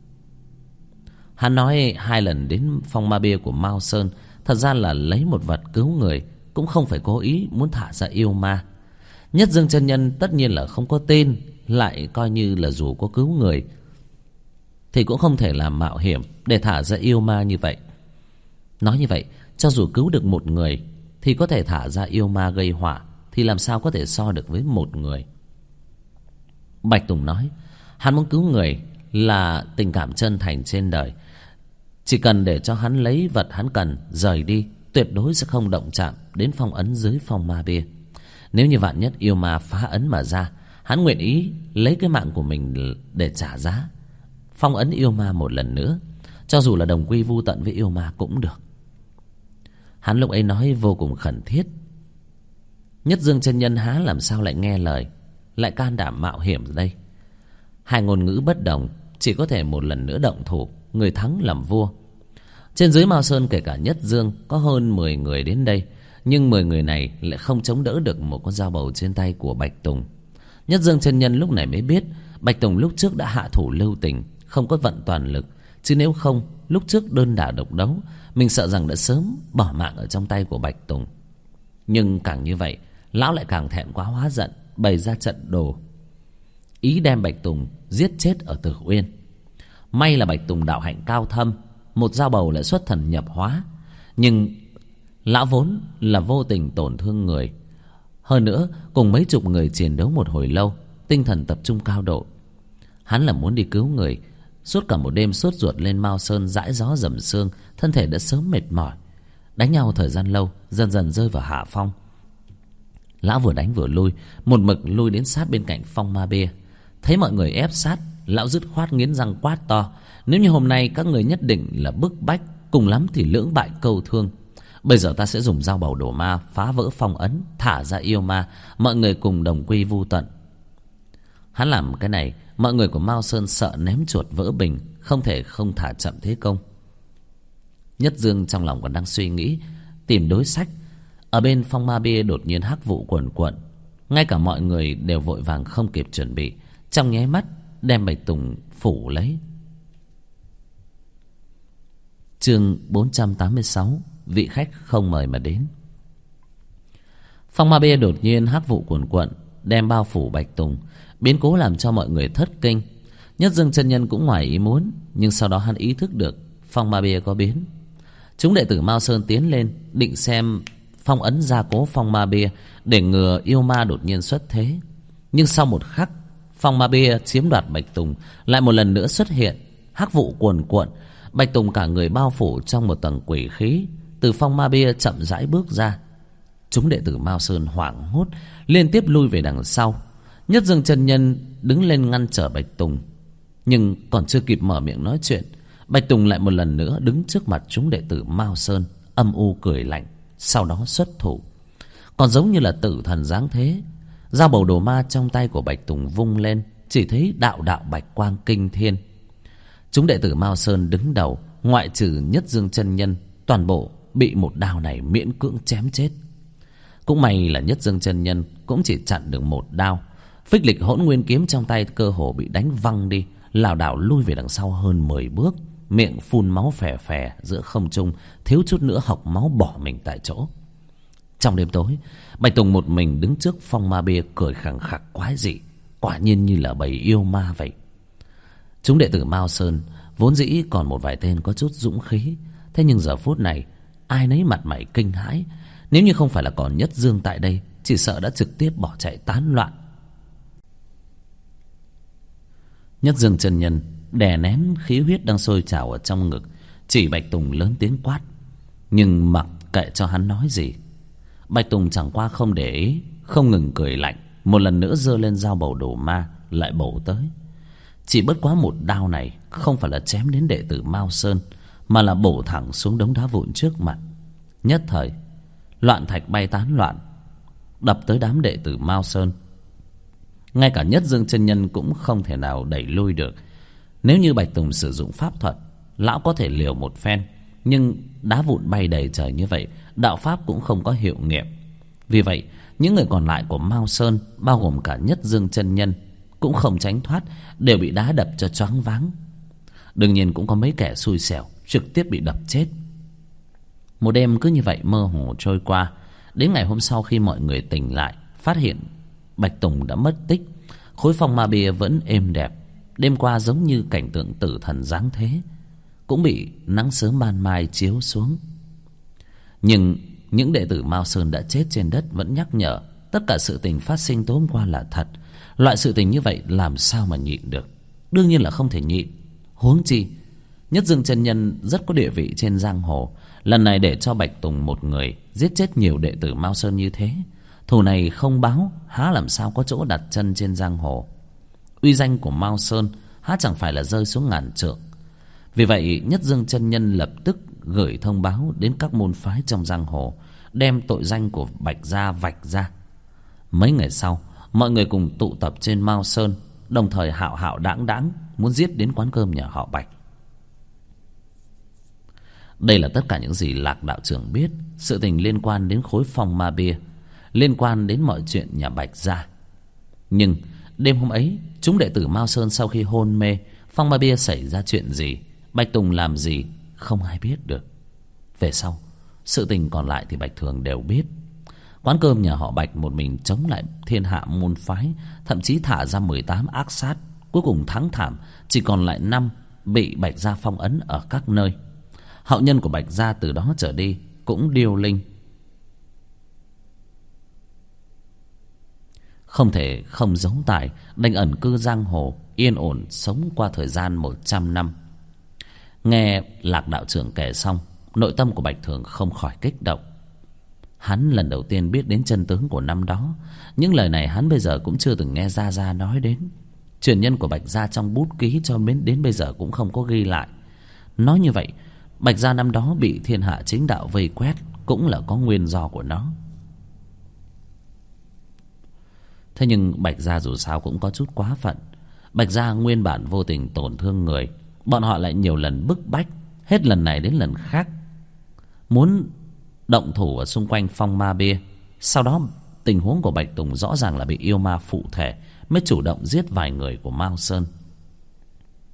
Hắn nói 2 lần đến phong ma bia của Mao Sơn thật ra là lấy một vật cứu người, cũng không phải cố ý muốn thả ra yêu ma. Nhất Dương chân nhân tất nhiên là không có tên, lại coi như là dù có cứu người thì cũng không thể làm mạo hiểm để thả ra yêu ma như vậy. Nói như vậy, cho dù cứu được một người thì có thể thả ra yêu ma gây họa, thì làm sao có thể so được với một người. Bạch Tùng nói hắn muốn cứu người là tình cảm chân thành trên đời, chỉ cần để cho hắn lấy vật hắn cần rời đi, tuyệt đối sẽ không động chạm đến phong ấn dưới phong ma bia. Nếu như vạn nhất yêu ma phá ấn mà ra, hắn nguyện ý lấy cái mạng của mình để trả giá, phong ấn yêu ma một lần nữa, cho dù là đồng quy vu tận với yêu ma cũng được. Hắn lúc ấy nói vô cùng khẩn thiết. Nhất Dương chân nhân há làm sao lại nghe lời, lại can đảm mạo hiểm ở đây. Hai ngôn ngữ bất đồng, chỉ có thể một lần nữa động thủ, người thắng làm vua. Trên dưới Mao Sơn kể cả Nhất Dương có hơn 10 người đến đây, nhưng 10 người này lại không chống đỡ được một con dao bầu trên tay của Bạch Tùng. Nhất Dương chân nhân lúc này mới biết Bạch Tùng lúc trước đã hạ thủ lưu tình, không có vận toàn lực, chứ nếu không lúc trước đơn đả độc đấu, mình sợ rằng đã sớm bỏ mạng ở trong tay của Bạch Tùng. Nhưng càng như vậy, lão lại càng thẹn quá hóa giận, bày ra trận đồ, ý đem Bạch Tùng giết chết ở Tử Uyên. May là Bạch Tùng đạo hạnh cao thâm, một dao bầu lại xuất thần nhập hóa, nhưng lão vốn là vô tình tổn thương người. Hơn nữa cùng mấy chục người chiến đấu một hồi lâu, tinh thần tập trung cao độ. Hắn là muốn đi cứu người, suốt cả một đêm sốt ruột lên Mao Sơn dãi gió dầm sương, thân thể đã sớm mệt mỏi. Đánh nhau thời gian lâu, dần dần rơi vào hạ phong. Lão vừa đánh vừa lui, một mực lui đến sát bên cạnh phong ma bia. Thấy mọi người ép sát, lão dứt khoát nghiến răng quát to: nếu như hôm nay các người nhất định là bức bách, cùng lắm thì lưỡng bại câu thương. Bây giờ ta sẽ dùng dao bầu đổ ma phá vỡ phong ấn, thả ra yêu ma, mọi người cùng đồng quy vu tận. Hắn làm cái này, mọi người của Mao Sơn sợ ném chuột vỡ bình, không thể không thả chậm thế công. Nhất Dương trong lòng còn đang suy nghĩ tìm đối sách, ở bên phong ma bia đột nhiên hắc vụ cuồn cuộn, ngay cả mọi người đều vội vàng không kịp chuẩn bị. Trong nháy mắt đem Bạch Tùng phủ lấy. Chương 486. Vị khách không mời mà đến. Phong ma bia đột nhiên hắc vụ cuồn cuộn đem bao phủ Bạch Tùng, biến cố làm cho mọi người thất kinh. Nhất Dương chân nhân cũng ngoài ý muốn, nhưng sau đó hắn ý thức được phong ma bia có biến. Chúng đệ tử Mao Sơn tiến lên định xem phong ấn gia cố phong ma bia để ngừa yêu ma đột nhiên xuất thế. Nhưng sau một khắc, phong ma bia chiếm đoạt Bạch Tùng lại một lần nữa xuất hiện, hắc vụ cuồn cuộn, Bạch Tùng cả người bao phủ trong một tầng quỷ khí, từ phong ma bia chậm rãi bước ra. Chúng đệ tử Mao Sơn hoảng hốt liên tiếp lui về đằng sau. Nhất Dương chân nhân đứng lên ngăn trở Bạch Tùng, nhưng còn chưa kịp mở miệng nói chuyện, Bạch Tùng lại một lần nữa đứng trước mặt chúng đệ tử Mao Sơn, âm u cười lạnh, sau đó xuất thủ. Còn giống như là tử thần giáng thế, dao bầu đồ ma trong tay của Bạch Tùng vung lên, chỉ thấy đạo đạo bạch quang kinh thiên. Chúng đệ tử Mao Sơn đứng đầu, ngoại trừ Nhất Dương chân nhân, toàn bộ bị một đao này miễn cưỡng chém chết. Cũng may là Nhất Dương chân nhân cũng chỉ chặn được một đao. Phích lịch hỗn nguyên kiếm trong tay cơ hồ bị đánh văng đi, lảo đảo lui về đằng sau hơn 10 bước, miệng phun máu phè phè giữa không trung, thiếu chút nữa hộc máu bỏ mình tại chỗ. Trong đêm tối, Bạch Tùng một mình đứng trước phong ma bia cười khẳng khặc quái dị, quả nhiên như là bầy yêu ma vậy. Chúng đệ tử Mao Sơn vốn dĩ còn một vài tên có chút dũng khí, thế nhưng giờ phút này ai nấy mặt mày kinh hãi. Nếu như không phải là còn Nhất Dương tại đây, chỉ sợ đã trực tiếp bỏ chạy tán loạn. Nhất Dương chân nhân đè nén khí huyết đang sôi trào ở trong ngực, chỉ Bạch Tùng lớn tiếng quát, nhưng mặc kệ cho hắn nói gì. Bạch Tùng chẳng qua không để ý, không ngừng cười lạnh, một lần nữa giơ lên dao bầu đồ ma lại bổ tới. Chỉ bất quá một đao này không phải là chém đến đệ tử Mao Sơn, mà là bổ thẳng xuống đống đá vụn trước mặt. Nhất thời loạn thạch bay tán loạn, đập tới đám đệ tử Mao Sơn. Ngay cả Nhất Dương chân nhân cũng không thể nào đẩy lui được. Nếu như Bạch Tùng sử dụng pháp thuật, lão có thể liều một phen, nhưng đá vụn bay đầy trời như vậy, đạo pháp cũng không có hiệu nghiệm. Vì vậy những người còn lại của Mao Sơn, bao gồm cả Nhất Dương chân nhân, cũng không tránh thoát, đều bị đá đập cho choáng váng. Đương nhiên cũng có mấy kẻ xui xẻo trực tiếp bị đập chết. Một đêm cứ như vậy mơ hồ trôi qua. Đến ngày hôm sau, khi mọi người tỉnh lại, phát hiện Bạch Tùng đã mất tích. Khối phong ma bia vẫn êm đẹp, đêm qua giống như cảnh tượng tử thần giáng thế, cũng bị nắng sớm ban mai chiếu xuống. Nhưng những đệ tử Mao Sơn đã chết trên đất vẫn nhắc nhở tất cả sự tình phát sinh tối hôm qua là thật. Loại sự tình như vậy làm sao mà nhịn được? Đương nhiên là không thể nhịn. Huống chi Nhất Dương chân nhân rất có địa vị trên giang hồ, lần này để cho Bạch Tùng một người giết chết nhiều đệ tử Mao Sơn như thế, thù này không báo há làm sao có chỗ đặt chân trên giang hồ. Uy danh của Mao Sơn há chẳng phải là rơi xuống ngàn trượng. Vì vậy Nhất Dương chân nhân lập tức gửi thông báo đến các môn phái trong giang hồ, đem tội danh của Bạch gia vạch ra. Mấy ngày sau, mọi người cùng tụ tập trên Mao Sơn, đồng thời hạo hạo đãng đãng muốn giết đến quán cơm nhà họ Bạch. Đây là tất cả những gì Lạc đạo trưởng biết, sự tình liên quan đến khối phong ma bia, liên quan đến mọi chuyện nhà Bạch gia. Nhưng đêm hôm ấy, chúng đệ tử Mao Sơn sau khi hôn mê, phong ma bia xảy ra chuyện gì, Bạch Tùng làm gì, không ai biết được. Về sau, sự tình còn lại thì Bạch Thường đều biết. Quán cơm nhà họ Bạch một mình chống lại thiên hạ môn phái, thậm chí thả ra 18 ác sát, cuối cùng thắng thảm, chỉ còn lại 5 bị Bạch gia phong ấn ở các nơi. Hậu nhân của Bạch gia từ đó trở đi cũng điêu linh, không thể không giấu tài, đành ẩn cư giang hồ, yên ổn sống qua thời gian 100 năm. Nghe Lạc đạo trưởng kể xong, nội tâm của Bạch Thường không khỏi kích động. Hắn lần đầu tiên biết đến chân tướng của năm đó. Những lời này hắn bây giờ cũng chưa từng nghe Gia Gia nói đến. Truyền nhân của Bạch gia trong bút ký cho đến bây giờ cũng không có ghi lại. Nói như vậy, Bạch gia năm đó bị thiên hạ chính đạo vây quét cũng là có nguyên do của nó. Thế nhưng Bạch gia dù sao cũng có chút quá phận. Bạch gia nguyên bản vô tình tổn thương người, bọn họ lại nhiều lần bức bách, hết lần này đến lần khác muốn động thủ ở xung quanh phong ma bia. Sau đó tình huống của Bạch Tùng rõ ràng là bị yêu ma phụ thể, mới chủ động giết vài người của Mao Sơn.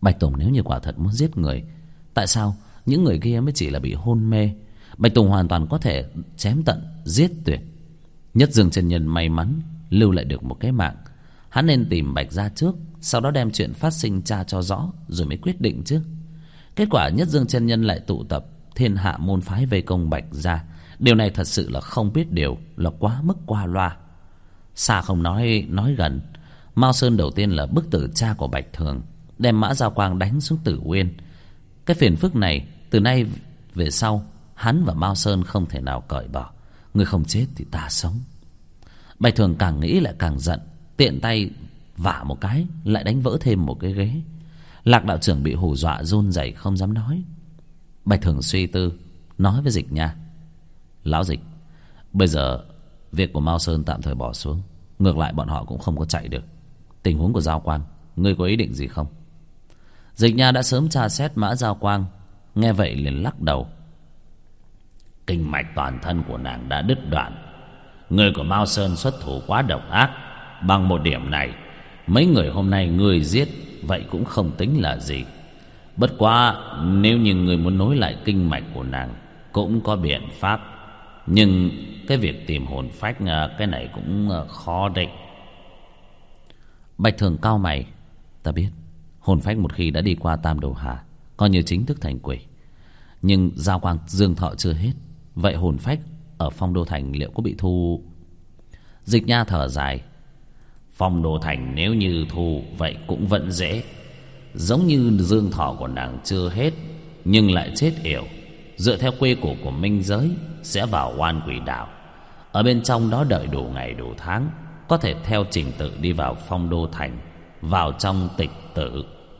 Bạch Tùng nếu như quả thật muốn giết người, tại sao những người kia mới chỉ là bị hôn mê? Bạch Tùng hoàn toàn có thể chém tận giết tuyệt. Nhất Dương chân nhân may mắn lưu lại được một cái mạng. Hắn nên tìm Bạch gia trước, sau đó đem chuyện phát sinh tra cho rõ rồi mới quyết định chứ. Kết quả Nhất Dương chân nhân lại tụ tập thiên hạ môn phái vây công Bạch gia. Điều này thật sự là không biết điều, là quá mức qua loa. Xa không nói gần, Mao Sơn đầu tiên là bức tử cha của Bạch Thường, đem Mã Giao Quang đánh xuống Tử Uyên. Cái phiền phức này từ nay về sau hắn và Mao Sơn không thể nào cởi bỏ. Người không chết thì ta sống. Bạch Thường càng nghĩ lại càng giận, tiện tay vả một cái lại đánh vỡ thêm một cái ghế. Lạc đạo trưởng bị hù dọa run rẩy không dám nói. Bạch Thường suy tư nói với Dịch Nha: Lão Dịch, bây giờ việc của Mao Sơn tạm thời bỏ xuống, ngược lại bọn họ cũng không có chạy được. Tình huống của Giao Quang, ngươi có ý định gì không? Dịch Nha đã sớm tra xét Mã Giao Quang, nghe vậy liền lắc đầu. Kinh mạch toàn thân của nàng đã đứt đoạn. Người của Mao Sơn xuất thủ quá độc ác. Bằng một điểm này, mấy người hôm nay ngươi giết vậy cũng không tính là gì. Bất quá nếu như người muốn nối lại kinh mạch của nàng cũng có biện pháp. Nhưng cái việc tìm hồn phách, cái này cũng khó định. Bạch Thường cau mày: Ta biết hồn phách một khi đã đi qua Tam Đầu Hà coi như chính thức thành quỷ. Nhưng Giao Quang dương thọ chưa hết, vậy hồn phách ở Phong Đô Thành liệu có bị thu? Dịch Nha thở dài: Phong Đô Thành nếu như thu vậy cũng vẫn dễ. Giống như dương thọ của nàng chưa hết nhưng lại chết yểu, dựa theo quy củ của minh giới sẽ vào Oan Quỷ Đạo. Ở bên trong đó đợi đủ ngày đủ tháng, có thể theo trình tự đi vào Phong Đô Thành, vào trong tịch tử.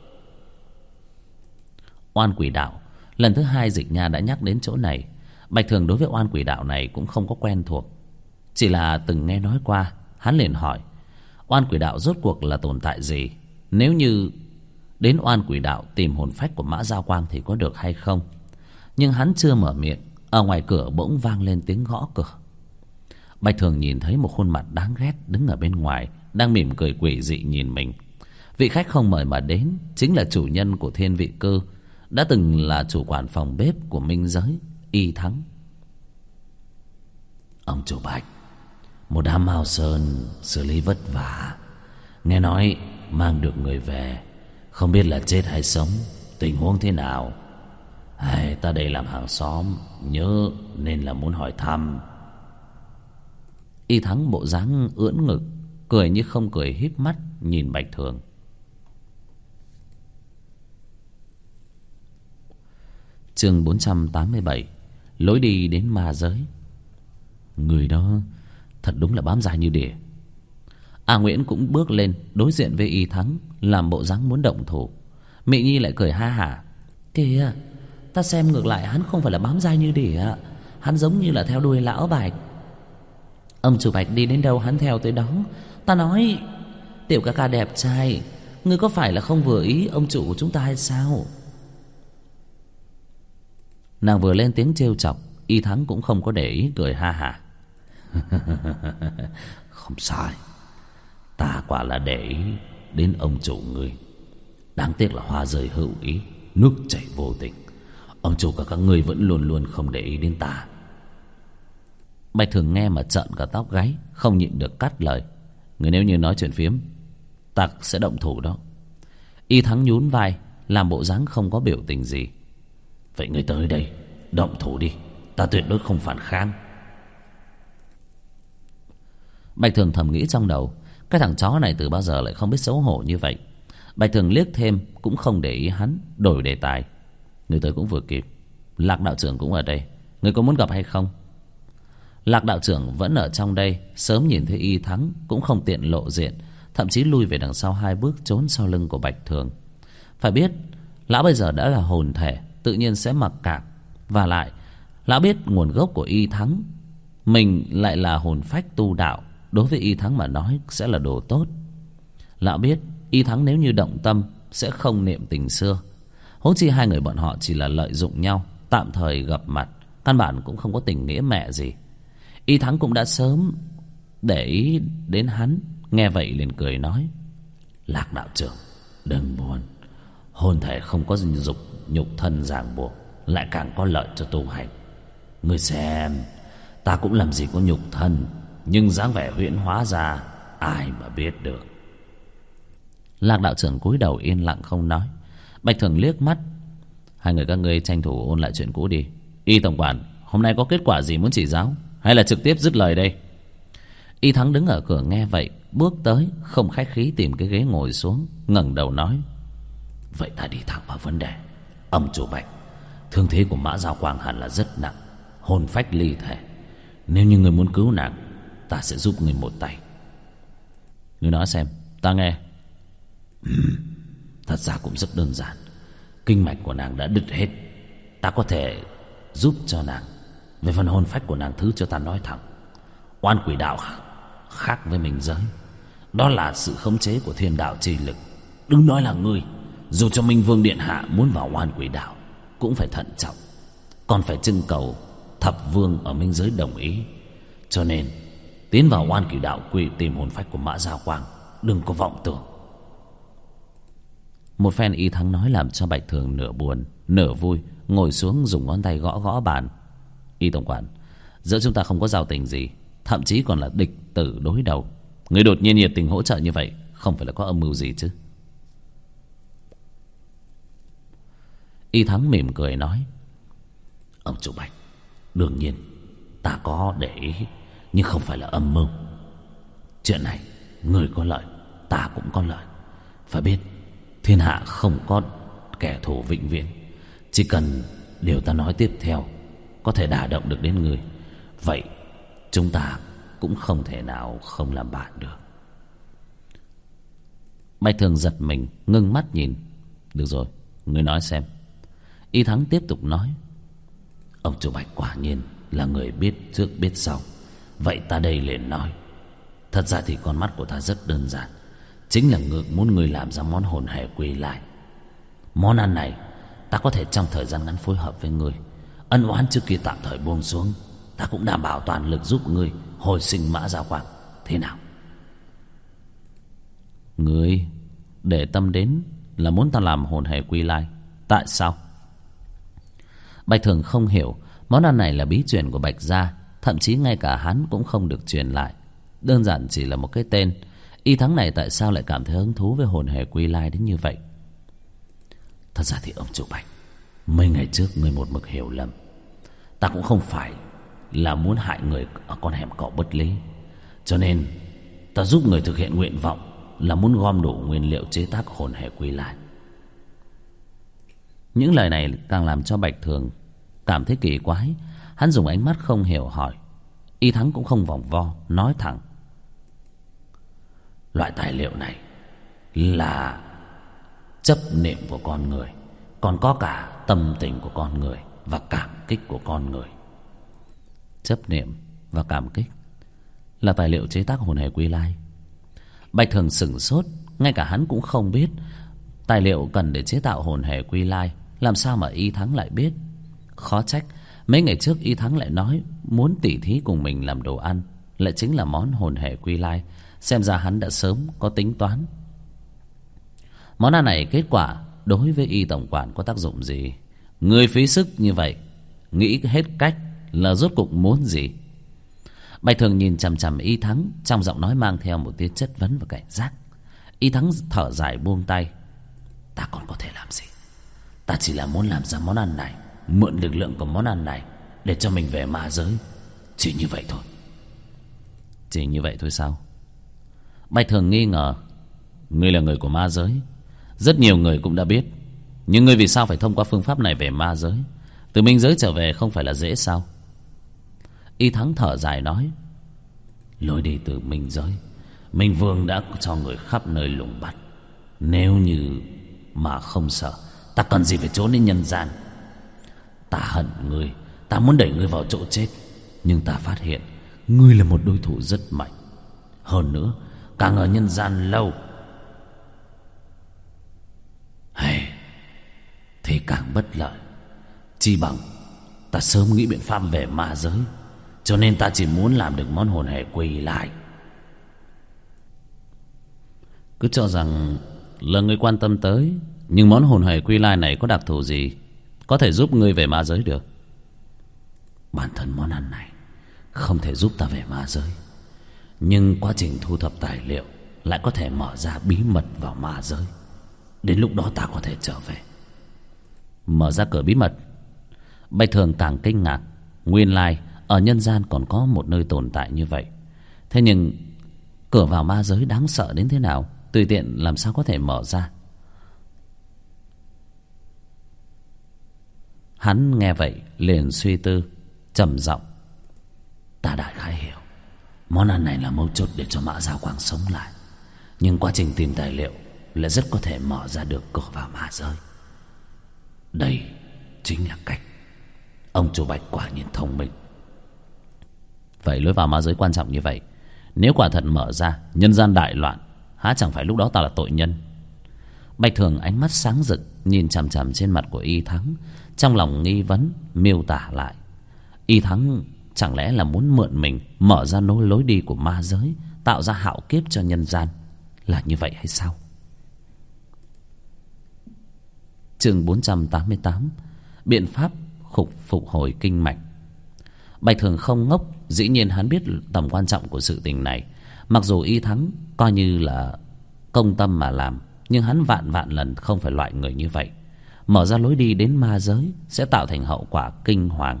Oan Quỷ Đạo, lần thứ hai Dịch Nha đã nhắc đến chỗ này. Bạch Thường đối với Oan Quỷ Đạo này cũng không có quen thuộc, chỉ là từng nghe nói qua. Hắn liền hỏi: Oan Quỷ Đạo rốt cuộc là tồn tại gì? Nếu như đến Oan Quỷ Đạo tìm hồn phách của Mã Giao Quang thì có được hay không? Nhưng hắn chưa mở miệng, ở ngoài cửa bỗng vang lên tiếng gõ cửa. Bạch Thường nhìn thấy một khuôn mặt đáng ghét đứng ở bên ngoài, đang mỉm cười quỷ dị nhìn mình. Vị khách không mời mà đến chính là chủ nhân của Thiên Vị Cư, đã từng là chủ quản phòng bếp của minh giới, Y Thắng. Ông chủ Bạch, một đám Mao Sơn xử lý vất vả, nghe nói mang được người về, không biết là chết hay sống, tình huống thế nào? Ta đây làm hàng xóm nhớ nên là muốn hỏi thăm. Y Thắng bộ dáng ưỡn ngực, cười như không cười, híp mắt nhìn Bạch Thường. Chương 487: Lối đi đến ma giới. Người đó thật đúng là bám dai như đỉa. A Nguyễn cũng bước lên đối diện với Y Thắng, làm bộ dáng muốn động thủ. Mị Nhi lại cười ha hả: Kìa, ta xem ngược lại hắn không phải là bám dai như đỉa, hắn giống như là theo đuôi lão Bạch. Ông chủ Bạch đi đến đâu hắn theo tới đó. Ta nói, tiểu ca ca đẹp trai, ngươi có phải là không vừa ý ông chủ của chúng ta hay sao? Nàng vừa lên tiếng trêu chọc, Y Thắng cũng không có để ý, cười ha hả. Không sai, ta quả là để ý đến ông chủ ngươi. Đáng tiếc là hoa rơi hữu ý, nước chảy vô tình. Ông chủ các ngươi vẫn luôn luôn không để ý đến ta. Bạch Thường nghe mà trợn cả tóc gáy, không nhịn được cắt lời: Người nếu như nói chuyện phiếm, ta sẽ động thủ đó. Y Thắng nhún vai, làm bộ dáng không có biểu tình gì. Vậy ngươi tới đây động thủ đi, ta tuyệt đối không phản kháng. Bạch Thường thầm nghĩ trong đầu, cái thằng chó này từ bao giờ lại không biết xấu hổ như vậy. Bạch Thường liếc thêm cũng không để ý hắn, đổi đề tài: Người tới cũng vừa kịp, Lạc đạo trưởng cũng ở đây, người có muốn gặp hay không? Lạc đạo trưởng vẫn ở trong đây, sớm nhìn thấy Y Thắng cũng không tiện lộ diện, thậm chí lui về đằng sau 2 bước trốn sau lưng của Bạch Thường. Phải biết lão bây giờ đã là hồn thể, tự nhiên sẽ mặc cảm. Và lại lão biết nguồn gốc của Y Thắng, mình lại là hồn phách tu đạo, đối với Y Thắng mà nói sẽ là đồ tốt. Lão biết Y Thắng nếu như động tâm sẽ không niệm tình xưa. Huống chi hai người bọn họ chỉ là lợi dụng nhau, tạm thời gặp mặt, căn bản cũng không có tình nghĩa mẹ gì. Y Thắng cũng đã sớm để ý đến hắn, nghe vậy liền cười nói: Lạc đạo trưởng đừng buồn, Hồn thể không có dục nhục thân ràng buộc, lại càng có lợi cho tu hành. Ngươi xem, ta cũng làm gì có nhục thân, nhưng dáng vẻ huyễn hóa ra ai mà biết được. Lạc đạo trưởng cúi đầu yên lặng không nói. Bạch Thường liếc mắt. Hai người các ngươi tranh thủ ôn lại chuyện cũ đi. Y tổng quản, hôm nay có kết quả gì muốn chỉ giáo, hay là trực tiếp dứt lời đây? Y Thắng đứng ở cửa nghe vậy, bước tới, không khách khí tìm cái ghế ngồi xuống, ngẩng đầu nói: Vậy ta đi thẳng vào vấn đề. Ông chủ Bạch, thương thế của Mã Giao Quang hẳn là rất nặng, hồn phách ly thể. Nếu như người muốn cứu nàng, ta sẽ giúp người một tay. Ngươi nói xem, ta nghe. Thật ra cũng rất đơn giản. Kinh mạch của nàng đã đứt hết, ta có thể giúp cho nàng. Về phần hồn phách của nàng, thứ cho ta nói thẳng, oan quỷ đạo khác với mình giới. Đó là sự khống chế của thiên đạo chi lực. Đừng nói là ngươi, dù cho Minh Vương điện hạ muốn vào oan quỷ đạo cũng phải thận trọng, còn phải trưng cầu thập vương ở minh giới đồng ý. Cho nên tiến vào oan quỷ đạo quỷ tìm hồn phách của Mã Giao Quang, đừng có vọng tưởng. Một phen Y Thắng nói làm cho Bạch Thường nửa buồn nửa vui, ngồi xuống dùng ngón tay gõ gõ bàn. Y tổng quản, giữa chúng ta không có giao tình gì, thậm chí còn là địch tử đối đầu. Người đột nhiên nhiệt tình hỗ trợ như vậy, không phải là có âm mưu gì chứ? Y Thắng mỉm cười nói: Ông chủ Bạch, đương nhiên ta có để ý, nhưng không phải là âm mưu. Chuyện này người có lợi, ta cũng có lợi. Phải biết thiên hạ không có kẻ thù vĩnh viễn. Chỉ cần điều ta nói tiếp theo có thể đả động được đến người, vậy chúng ta cũng không thể nào không làm bạn được. Bạch Thường giật mình, ngưng mắt nhìn. Được rồi, ngươi nói xem. Y Thắng tiếp tục nói: Ông chủ Bạch quả nhiên là người biết trước biết sau. Vậy ta đây liền nói. Thật ra thì con mắt của ta rất đơn giản, chính là muốn người làm ra món hồn hề quỳ lại. Món ăn này ta có thể trong thời gian ngắn phối hợp với người. Ân oán trước kia tạm thời buông xuống, ta cũng đảm bảo toàn lực giúp ngươi hồi sinh Mã Giao Quang. Thế nào? Ngươi để tâm đến là muốn ta làm hồn hề quy lai. Tại sao? Bạch Thường không hiểu. Món ăn này là bí truyền của Bạch gia, thậm chí ngay cả hắn cũng không được truyền lại. Đơn giản chỉ là một cái tên. Y Thắng này tại sao lại cảm thấy hứng thú với hồn hề quy lai đến như vậy? Thật ra thì ông chủ Bạch, mấy ngày trước người một mực hiểu lầm. Ta cũng không phải là muốn hại người ở con hẻm cỏ bất lý. Cho nên ta giúp người thực hiện nguyện vọng là muốn gom đủ nguyên liệu chế tác hồn hề quy lai. Những lời này càng làm cho Bạch Thường cảm thấy kỳ quái. Hắn dùng ánh mắt không hiểu hỏi. Y Thắng cũng không vòng vo, nói thẳng: Loại tài liệu này là chấp niệm của con người, còn có cả tâm tình của con người và cảm kích của con người. Chấp niệm và cảm kích là tài liệu chế tác hồn hề quy lai. Bạch Thường sửng sốt. Ngay cả hắn cũng không biết tài liệu cần để chế tạo hồn hề quy lai. Làm sao mà Y Thắng lại biết? Khó trách mấy ngày trước Y Thắng lại nói muốn tỉ thí cùng mình làm đồ ăn, lại chính là món hồn hề quy lai. Xem ra hắn đã sớm có tính toán. Món ăn này kết quả đối với Y tổng quản có tác dụng gì? Người phí sức như vậy, nghĩ hết cách là rốt cuộc muốn gì? Bạch Thường nhìn chằm chằm Y Thắng, trong giọng nói mang theo một tia chất vấn và cảnh giác. Y Thắng thở dài buông tay: Ta còn có thể làm gì? Ta chỉ là muốn làm ra món ăn này, mượn lực lượng của món ăn này để cho mình về ma giới. Chỉ như vậy thôi. Chỉ như vậy thôi sao? Bạch Thường nghi ngờ. Ngươi là người của ma giới, rất nhiều người cũng đã biết. Nhưng ngươi vì sao phải thông qua phương pháp này về ma giới? Từ minh giới trở về không phải là dễ sao? Y Thắng thở dài nói: Lối đi từ minh giới, Minh Vương đã cho người khắp nơi lùng bắt. Nếu như mà không sợ, ta cần gì phải trốn đến nhân gian? Ta hận ngươi, ta muốn đẩy ngươi vào chỗ chết, nhưng ta phát hiện ngươi là một đối thủ rất mạnh. Hơn nữa, càng ở nhân gian lâu thì càng bất lợi. Chi bằng ta sớm nghĩ biện pháp về ma giới. Cho nên ta chỉ muốn làm được món hồn hề quỳ lại. Cứ cho rằng là người quan tâm tới Nhưng món hồn hề quy lai này có đặc thù gì có thể giúp ngươi về ma giới được? Bản thân món ăn này không thể giúp ta về ma giới, nhưng quá trình thu thập tài liệu lại có thể mở ra bí mật vào ma giới. Đến lúc đó ta có thể trở về. Mở ra cửa bí mật? Bạch Thường càng kinh ngạc. Nguyên lai ở nhân gian còn có một nơi tồn tại như vậy. Thế nhưng cửa vào ma giới đáng sợ đến thế nào, tùy tiện làm sao có thể mở ra? Hắn nghe vậy liền suy tư, trầm giọng: Ta đại khái hiểu, món ăn này là mấu chốt để cho Mã Giao Quang sống lại, nhưng quá trình tìm tài liệu lại rất có thể mở ra được cửa vào ma giới. Đây chính là cách. Ông chủ Bạch quả nhiên thông minh. Vậy lối vào ma giới quan trọng như vậy, nếu quả thật mở ra, nhân gian đại loạn, há chẳng phải lúc đó ta là tội nhân? Bạch Thường ánh mắt sáng rực nhìn chằm chằm trên mặt của Y Thắng, trong lòng nghi vấn miêu tả lại. Y Thắng chẳng lẽ là muốn mượn mình mở ra lối đi của ma giới, tạo ra hạo kiếp cho nhân gian, là như vậy hay sao? Chương 488: Biện pháp phục hồi kinh mạch. Bạch Thường không ngốc, dĩ nhiên hắn biết tầm quan trọng của sự tình này. Mặc dù Y Thắng coi như là công tâm mà làm, nhưng hắn vạn vạn lần không phải loại người như vậy. Mở ra lối đi đến ma giới sẽ tạo thành hậu quả kinh hoàng.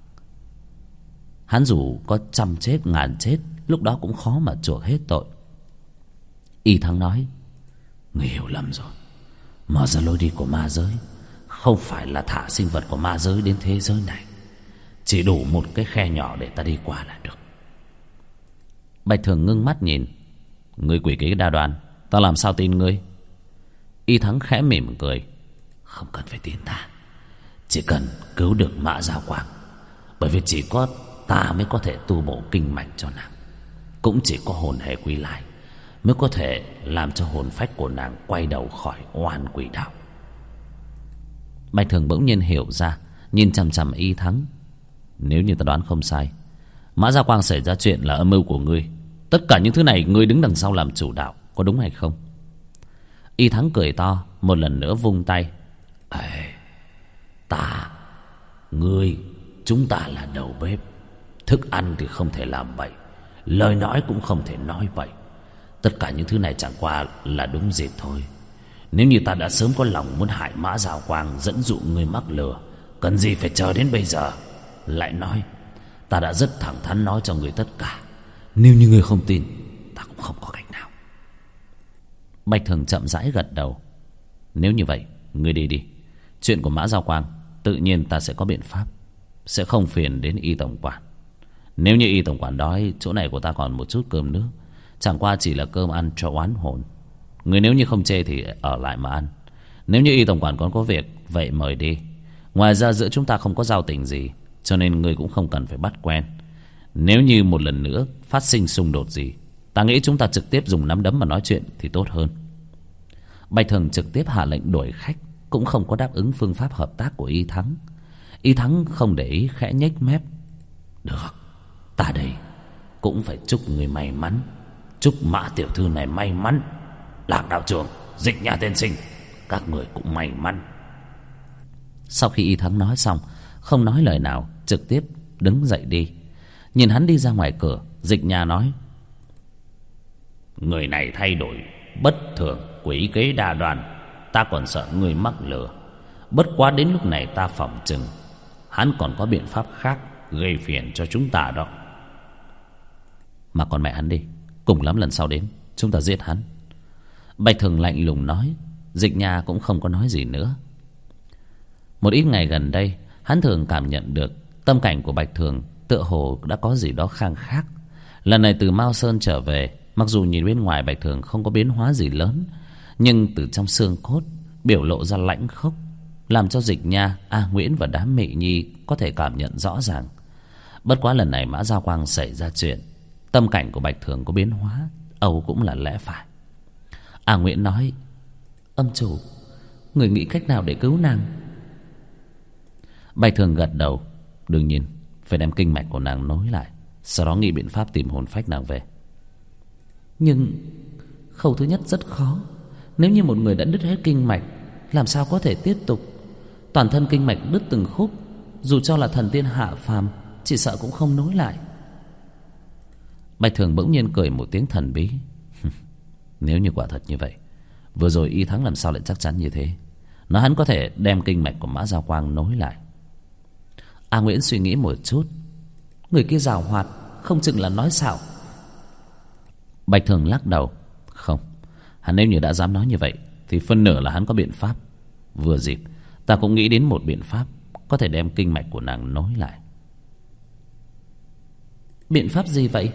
Hắn dù có trăm chết ngàn chết, lúc đó cũng khó mà chuộc hết tội. Y Thắng nói: Người hiểu lầm rồi. Mở ra lối đi của ma giới không phải là thả sinh vật của ma giới đến thế giới này, chỉ đủ một cái khe nhỏ để ta đi qua là được. Bạch Thường ngưng mắt nhìn: Ngươi quỷ kế đa đoan, ta làm sao tin ngươi? Y Thắng khẽ mỉm cười: Không cần phải tin ta, chỉ cần cứu được Mã Giao Quang. Bởi vì chỉ có ta mới có thể tu bổ kinh mạch cho nàng, cũng chỉ có hồn hệ quy lai mới có thể làm cho hồn phách của nàng quay đầu khỏi oan quỷ đạo. Bạch Thường bỗng nhiên hiểu ra, nhìn chằm chằm Y Thắng: Nếu như ta đoán không sai, Mã Giao Quang xảy ra chuyện là âm mưu của ngươi. Tất cả những thứ này ngươi đứng đằng sau làm chủ đạo, có đúng hay không? Y Thắng cười to, một lần nữa vung tay: Ta, ngươi, chúng ta là đầu bếp. Thức ăn thì không thể làm bậy, lời nói cũng không thể nói bậy. Tất cả những thứ này chẳng qua là đúng dịp thôi. Nếu như ta đã sớm có lòng muốn hại Mã Giao Quang, dẫn dụ ngươi mắc lừa, cần gì phải chờ đến bây giờ lại nói? Ta đã rất thẳng thắn nói cho ngươi tất cả. Nếu như ngươi không tin, ta cũng không có cách nào. Bạch Thường chậm rãi gật đầu: Nếu như vậy, ngươi đi đi. Chuyện của Mã Giao Quang tự nhiên ta sẽ có biện pháp, sẽ không phiền đến Y tổng quản. Nếu như Y tổng quản đói, chỗ này của ta còn một chút cơm nước, chẳng qua chỉ là cơm ăn cho oán hồn. Người nếu như không chê thì ở lại mà ăn. Nếu như Y tổng quản còn có việc, vậy mời đi. Ngoài ra giữa chúng ta không có giao tình gì, cho nên người cũng không cần phải bắt quen. Nếu như một lần nữa phát sinh xung đột gì, ta nghĩ chúng ta trực tiếp dùng nắm đấm mà nói chuyện thì tốt hơn. Bạch Thường trực tiếp hạ lệnh đuổi khách, cũng không có đáp ứng phương pháp hợp tác của Y Thắng. Y Thắng không để ý, khẽ nhếch mép: Được, ta đây cũng phải chúc người may mắn, chúc Mã tiểu thư này may mắn. Lạc đạo trưởng, Dịch Nha tiên sinh, các người cũng may mắn. Sau khi Y Thắng nói xong, không nói lời nào, trực tiếp đứng dậy đi. Nhìn hắn đi ra ngoài cửa, Dịch Nha nói: Người này thay đổi bất thường, quỷ kế đa đoan, ta còn sợ người mắc lừa. Bất quá đến lúc này ta phỏng chừng hắn còn có biện pháp khác gây phiền cho chúng ta đó. Mà còn mẹ hắn đi, cùng lắm lần sau đến chúng ta giết hắn. Bạch Thường lạnh lùng nói. Dịch Nha cũng không có nói gì nữa. Một ít ngày gần đây, hắn thường cảm nhận được tâm cảnh của Bạch Thường tựa hồ đã có gì đó khang khác. Lần này từ Mao Sơn trở về, mặc dù nhìn bên ngoài Bạch Thường không có biến hóa gì lớn, nhưng từ trong xương cốt biểu lộ ra lãnh khốc, làm cho Dịch Nha, A Nguyễn và đám Mị Nhi có thể cảm nhận rõ ràng. Bất quá lần này Mã Giao Quang xảy ra chuyện, tâm cảnh của Bạch Thường có biến hóa, âu cũng là lẽ phải. A Nguyễn nói: Âm chủ, người nghĩ cách nào để cứu nàng? Bạch Thường gật đầu: Đương nhiên phải đem kinh mạch của nàng nối lại, sau đó nghĩ biện pháp tìm hồn phách nàng về. Nhưng khâu thứ nhất rất khó. Nếu như một người đã đứt hết kinh mạch, làm sao có thể tiếp tục. Toàn thân kinh mạch đứt từng khúc, dù cho là thần tiên hạ phàm chỉ sợ cũng không nối lại. Bạch Thường bỗng nhiên cười một tiếng thần bí. Nếu như quả thật như vậy, vừa rồi Y Thắng làm sao lại chắc chắn như thế? Nói hắn có thể đem kinh mạch của Mã Giao Quang nối lại. A Nguyễn suy nghĩ một chút. Người kia giàu hoạt, không chừng là nói xạo. Bạch Thường lắc đầu. Không, hắn nếu như đã dám nói như vậy thì phân nửa là hắn có biện pháp. Vừa dịp ta cũng nghĩ đến một biện pháp có thể đem kinh mạch của nàng nối lại. Biện pháp gì vậy?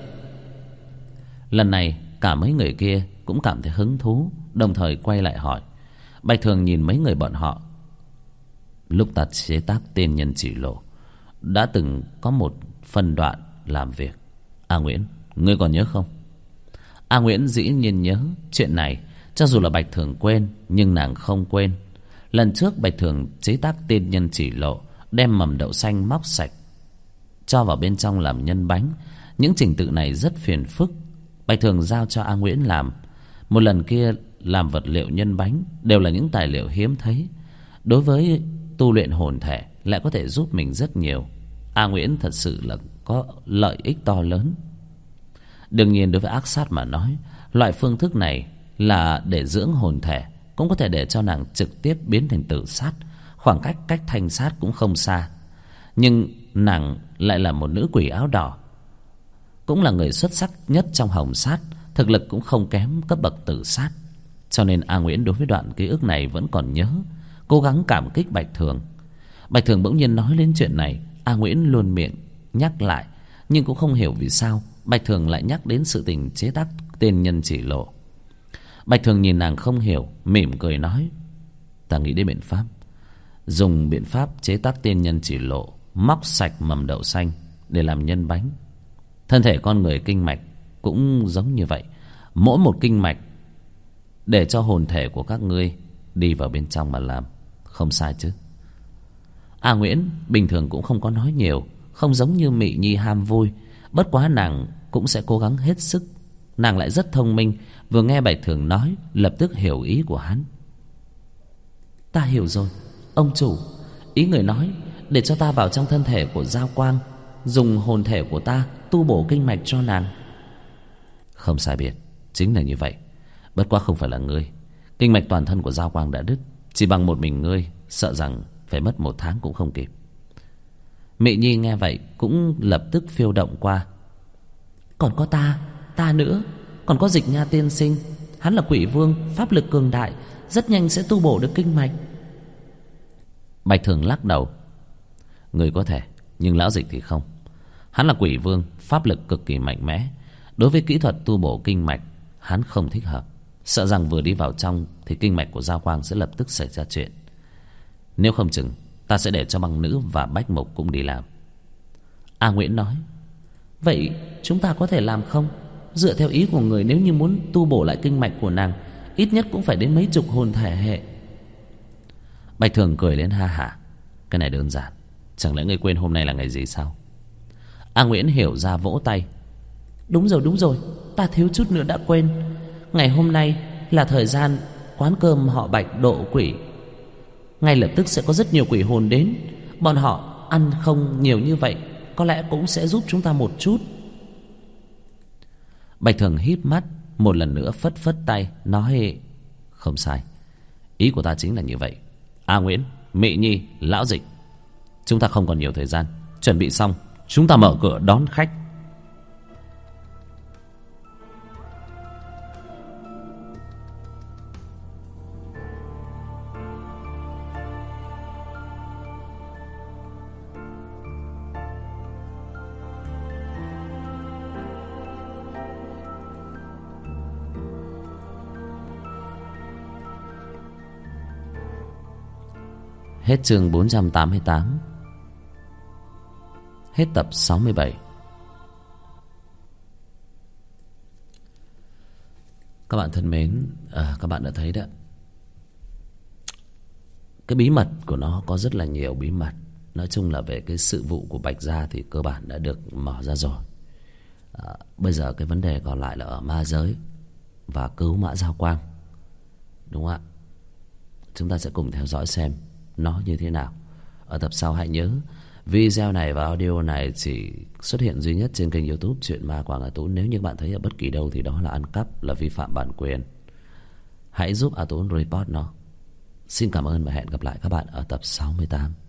Lần này cả mấy người kia cũng cảm thấy hứng thú, đồng thời quay lại hỏi. Bạch Thường nhìn mấy người bọn họ. Lúc ta chế tác Tiên Nhân Chỉ Lộ đã từng có một phân đoạn làm việc. A Nguyễn, ngươi còn nhớ không? A Nguyễn dĩ nhiên nhớ chuyện này. Cho dù là Bạch Thường quên, nhưng nàng không quên. Lần trước Bạch Thường chế tác Tiên Nhân Chỉ Lộ, đem mầm đậu xanh móc sạch, cho vào bên trong làm nhân bánh. Những trình tự này rất phiền phức. Bạch Thường giao cho A Nguyễn làm. Một lần kia làm vật liệu nhân bánh đều là những tài liệu hiếm thấy. Đối với tu luyện hồn thể lại có thể giúp mình rất nhiều. A Nguyễn thật sự là có lợi ích to lớn. Đương nhiên đối với ác sát mà nói, loại phương thức này là để dưỡng hồn thể, cũng có thể để cho nàng trực tiếp biến thành tử sát. Khoảng cách thanh sát cũng không xa. Nhưng nàng lại là một nữ quỷ áo đỏ, cũng là người xuất sắc nhất trong hồng sát, thực lực cũng không kém cấp bậc tử sát. Cho nên A Nguyễn đối với đoạn ký ức này vẫn còn nhớ, cố gắng cảm kích Bạch Thường. Bạch Thường bỗng nhiên nói đến chuyện này, A Nguyễn luôn miệng nhắc lại, nhưng cũng không hiểu vì sao Bạch Thường lại nhắc đến sự tình chế tác Tiên Nhân Chỉ Lộ. Bạch Thường nhìn nàng không hiểu, mỉm cười nói. Ta nghĩ đến biện pháp. Dùng biện pháp chế tác Tiên Nhân Chỉ Lộ, móc sạch mầm đậu xanh để làm nhân bánh. Thân thể con người kinh mạch cũng giống như vậy. Mỗi một kinh mạch để cho hồn thể của các ngươi đi vào bên trong mà làm. Không sai chứ? A Nguyễn bình thường cũng không có nói nhiều, không giống như Mị Nhi ham vui. Bất quá nàng cũng sẽ cố gắng hết sức. Nàng lại rất thông minh, vừa nghe Bạch Thường nói lập tức hiểu ý của hắn. Ta hiểu rồi, ông chủ. Ý người nói để cho ta vào trong thân thể của Giao Quang, dùng hồn thể của ta tu bổ kinh mạch cho nàng. Không sai biệt, chính là như vậy. Bất quá không phải là ngươi. Kinh mạch toàn thân của Giao Quang đã đứt, chỉ bằng một mình ngươi sợ rằng phải mất 1 tháng cũng không kịp. Mị Nhi nghe vậy cũng lập tức phiêu động qua. Còn có ta nữa. Còn có Dịch Nha tiên sinh, hắn là quỷ vương, pháp lực cường đại, rất nhanh sẽ tu bổ được kinh mạch. Bạch Thường lắc đầu. Người có thể, nhưng lão Dịch thì không. Hắn là quỷ vương, pháp lực cực kỳ mạnh mẽ. Đối với kỹ thuật tu bổ kinh mạch, hắn không thích hợp. Sợ rằng vừa đi vào trong thì kinh mạch của Giao Quang sẽ lập tức xảy ra chuyện. Nếu không chừng ta sẽ để cho Băng Nữ và Bách Mộc cũng đi làm. A Nguyễn nói. Vậy chúng ta có thể làm không? Dựa theo ý của người, nếu như muốn tu bổ lại kinh mạch của nàng, ít nhất cũng phải đến mấy chục hồn thể hệ. Bạch Thường cười lên ha hả. Cái này đơn giản. Chẳng lẽ ngươi quên hôm nay là ngày gì sao? A Nguyễn hiểu ra vỗ tay. Đúng rồi, ta thiếu chút nữa đã quên. Ngày hôm nay là thời gian quán cơm họ Bạch độ quỷ. Ngay lập tức sẽ có rất nhiều quỷ hồn đến. Bọn họ ăn không nhiều như vậy, có lẽ cũng sẽ giúp chúng ta một chút. Bạch Thường híp mắt, một lần nữa phất phất tay, nói. Không sai, ý của ta chính là như vậy. A Nguyễn, Mị Nhi, lão Dịch, chúng ta không còn nhiều thời gian. Chuẩn bị xong, chúng ta mở cửa đón khách. Hết chương 488. Hết tập 67. Các bạn thân mến, các bạn đã thấy đó, cái bí mật của nó có rất là nhiều bí mật. Nói chung là về cái sự vụ của Bạch Gia thì cơ bản đã được mở ra rồi. Bây giờ cái vấn đề còn lại là ở ma giới và cứu Mã Giao Quang, đúng không ạ? chúng ta sẽ cùng theo dõi xem nó như thế nào. Ở tập sau hãy nhớ video này và audio này chỉ xuất hiện duy nhất trên kênh YouTube Chuyện Ma Quảng A Tú. Nếu như bạn thấy ở bất kỳ đâu thì đó là ăn cắp, là vi phạm bản quyền. Hãy giúp A Tú report nó. Xin cảm ơn và hẹn gặp lại các bạn ở tập 68.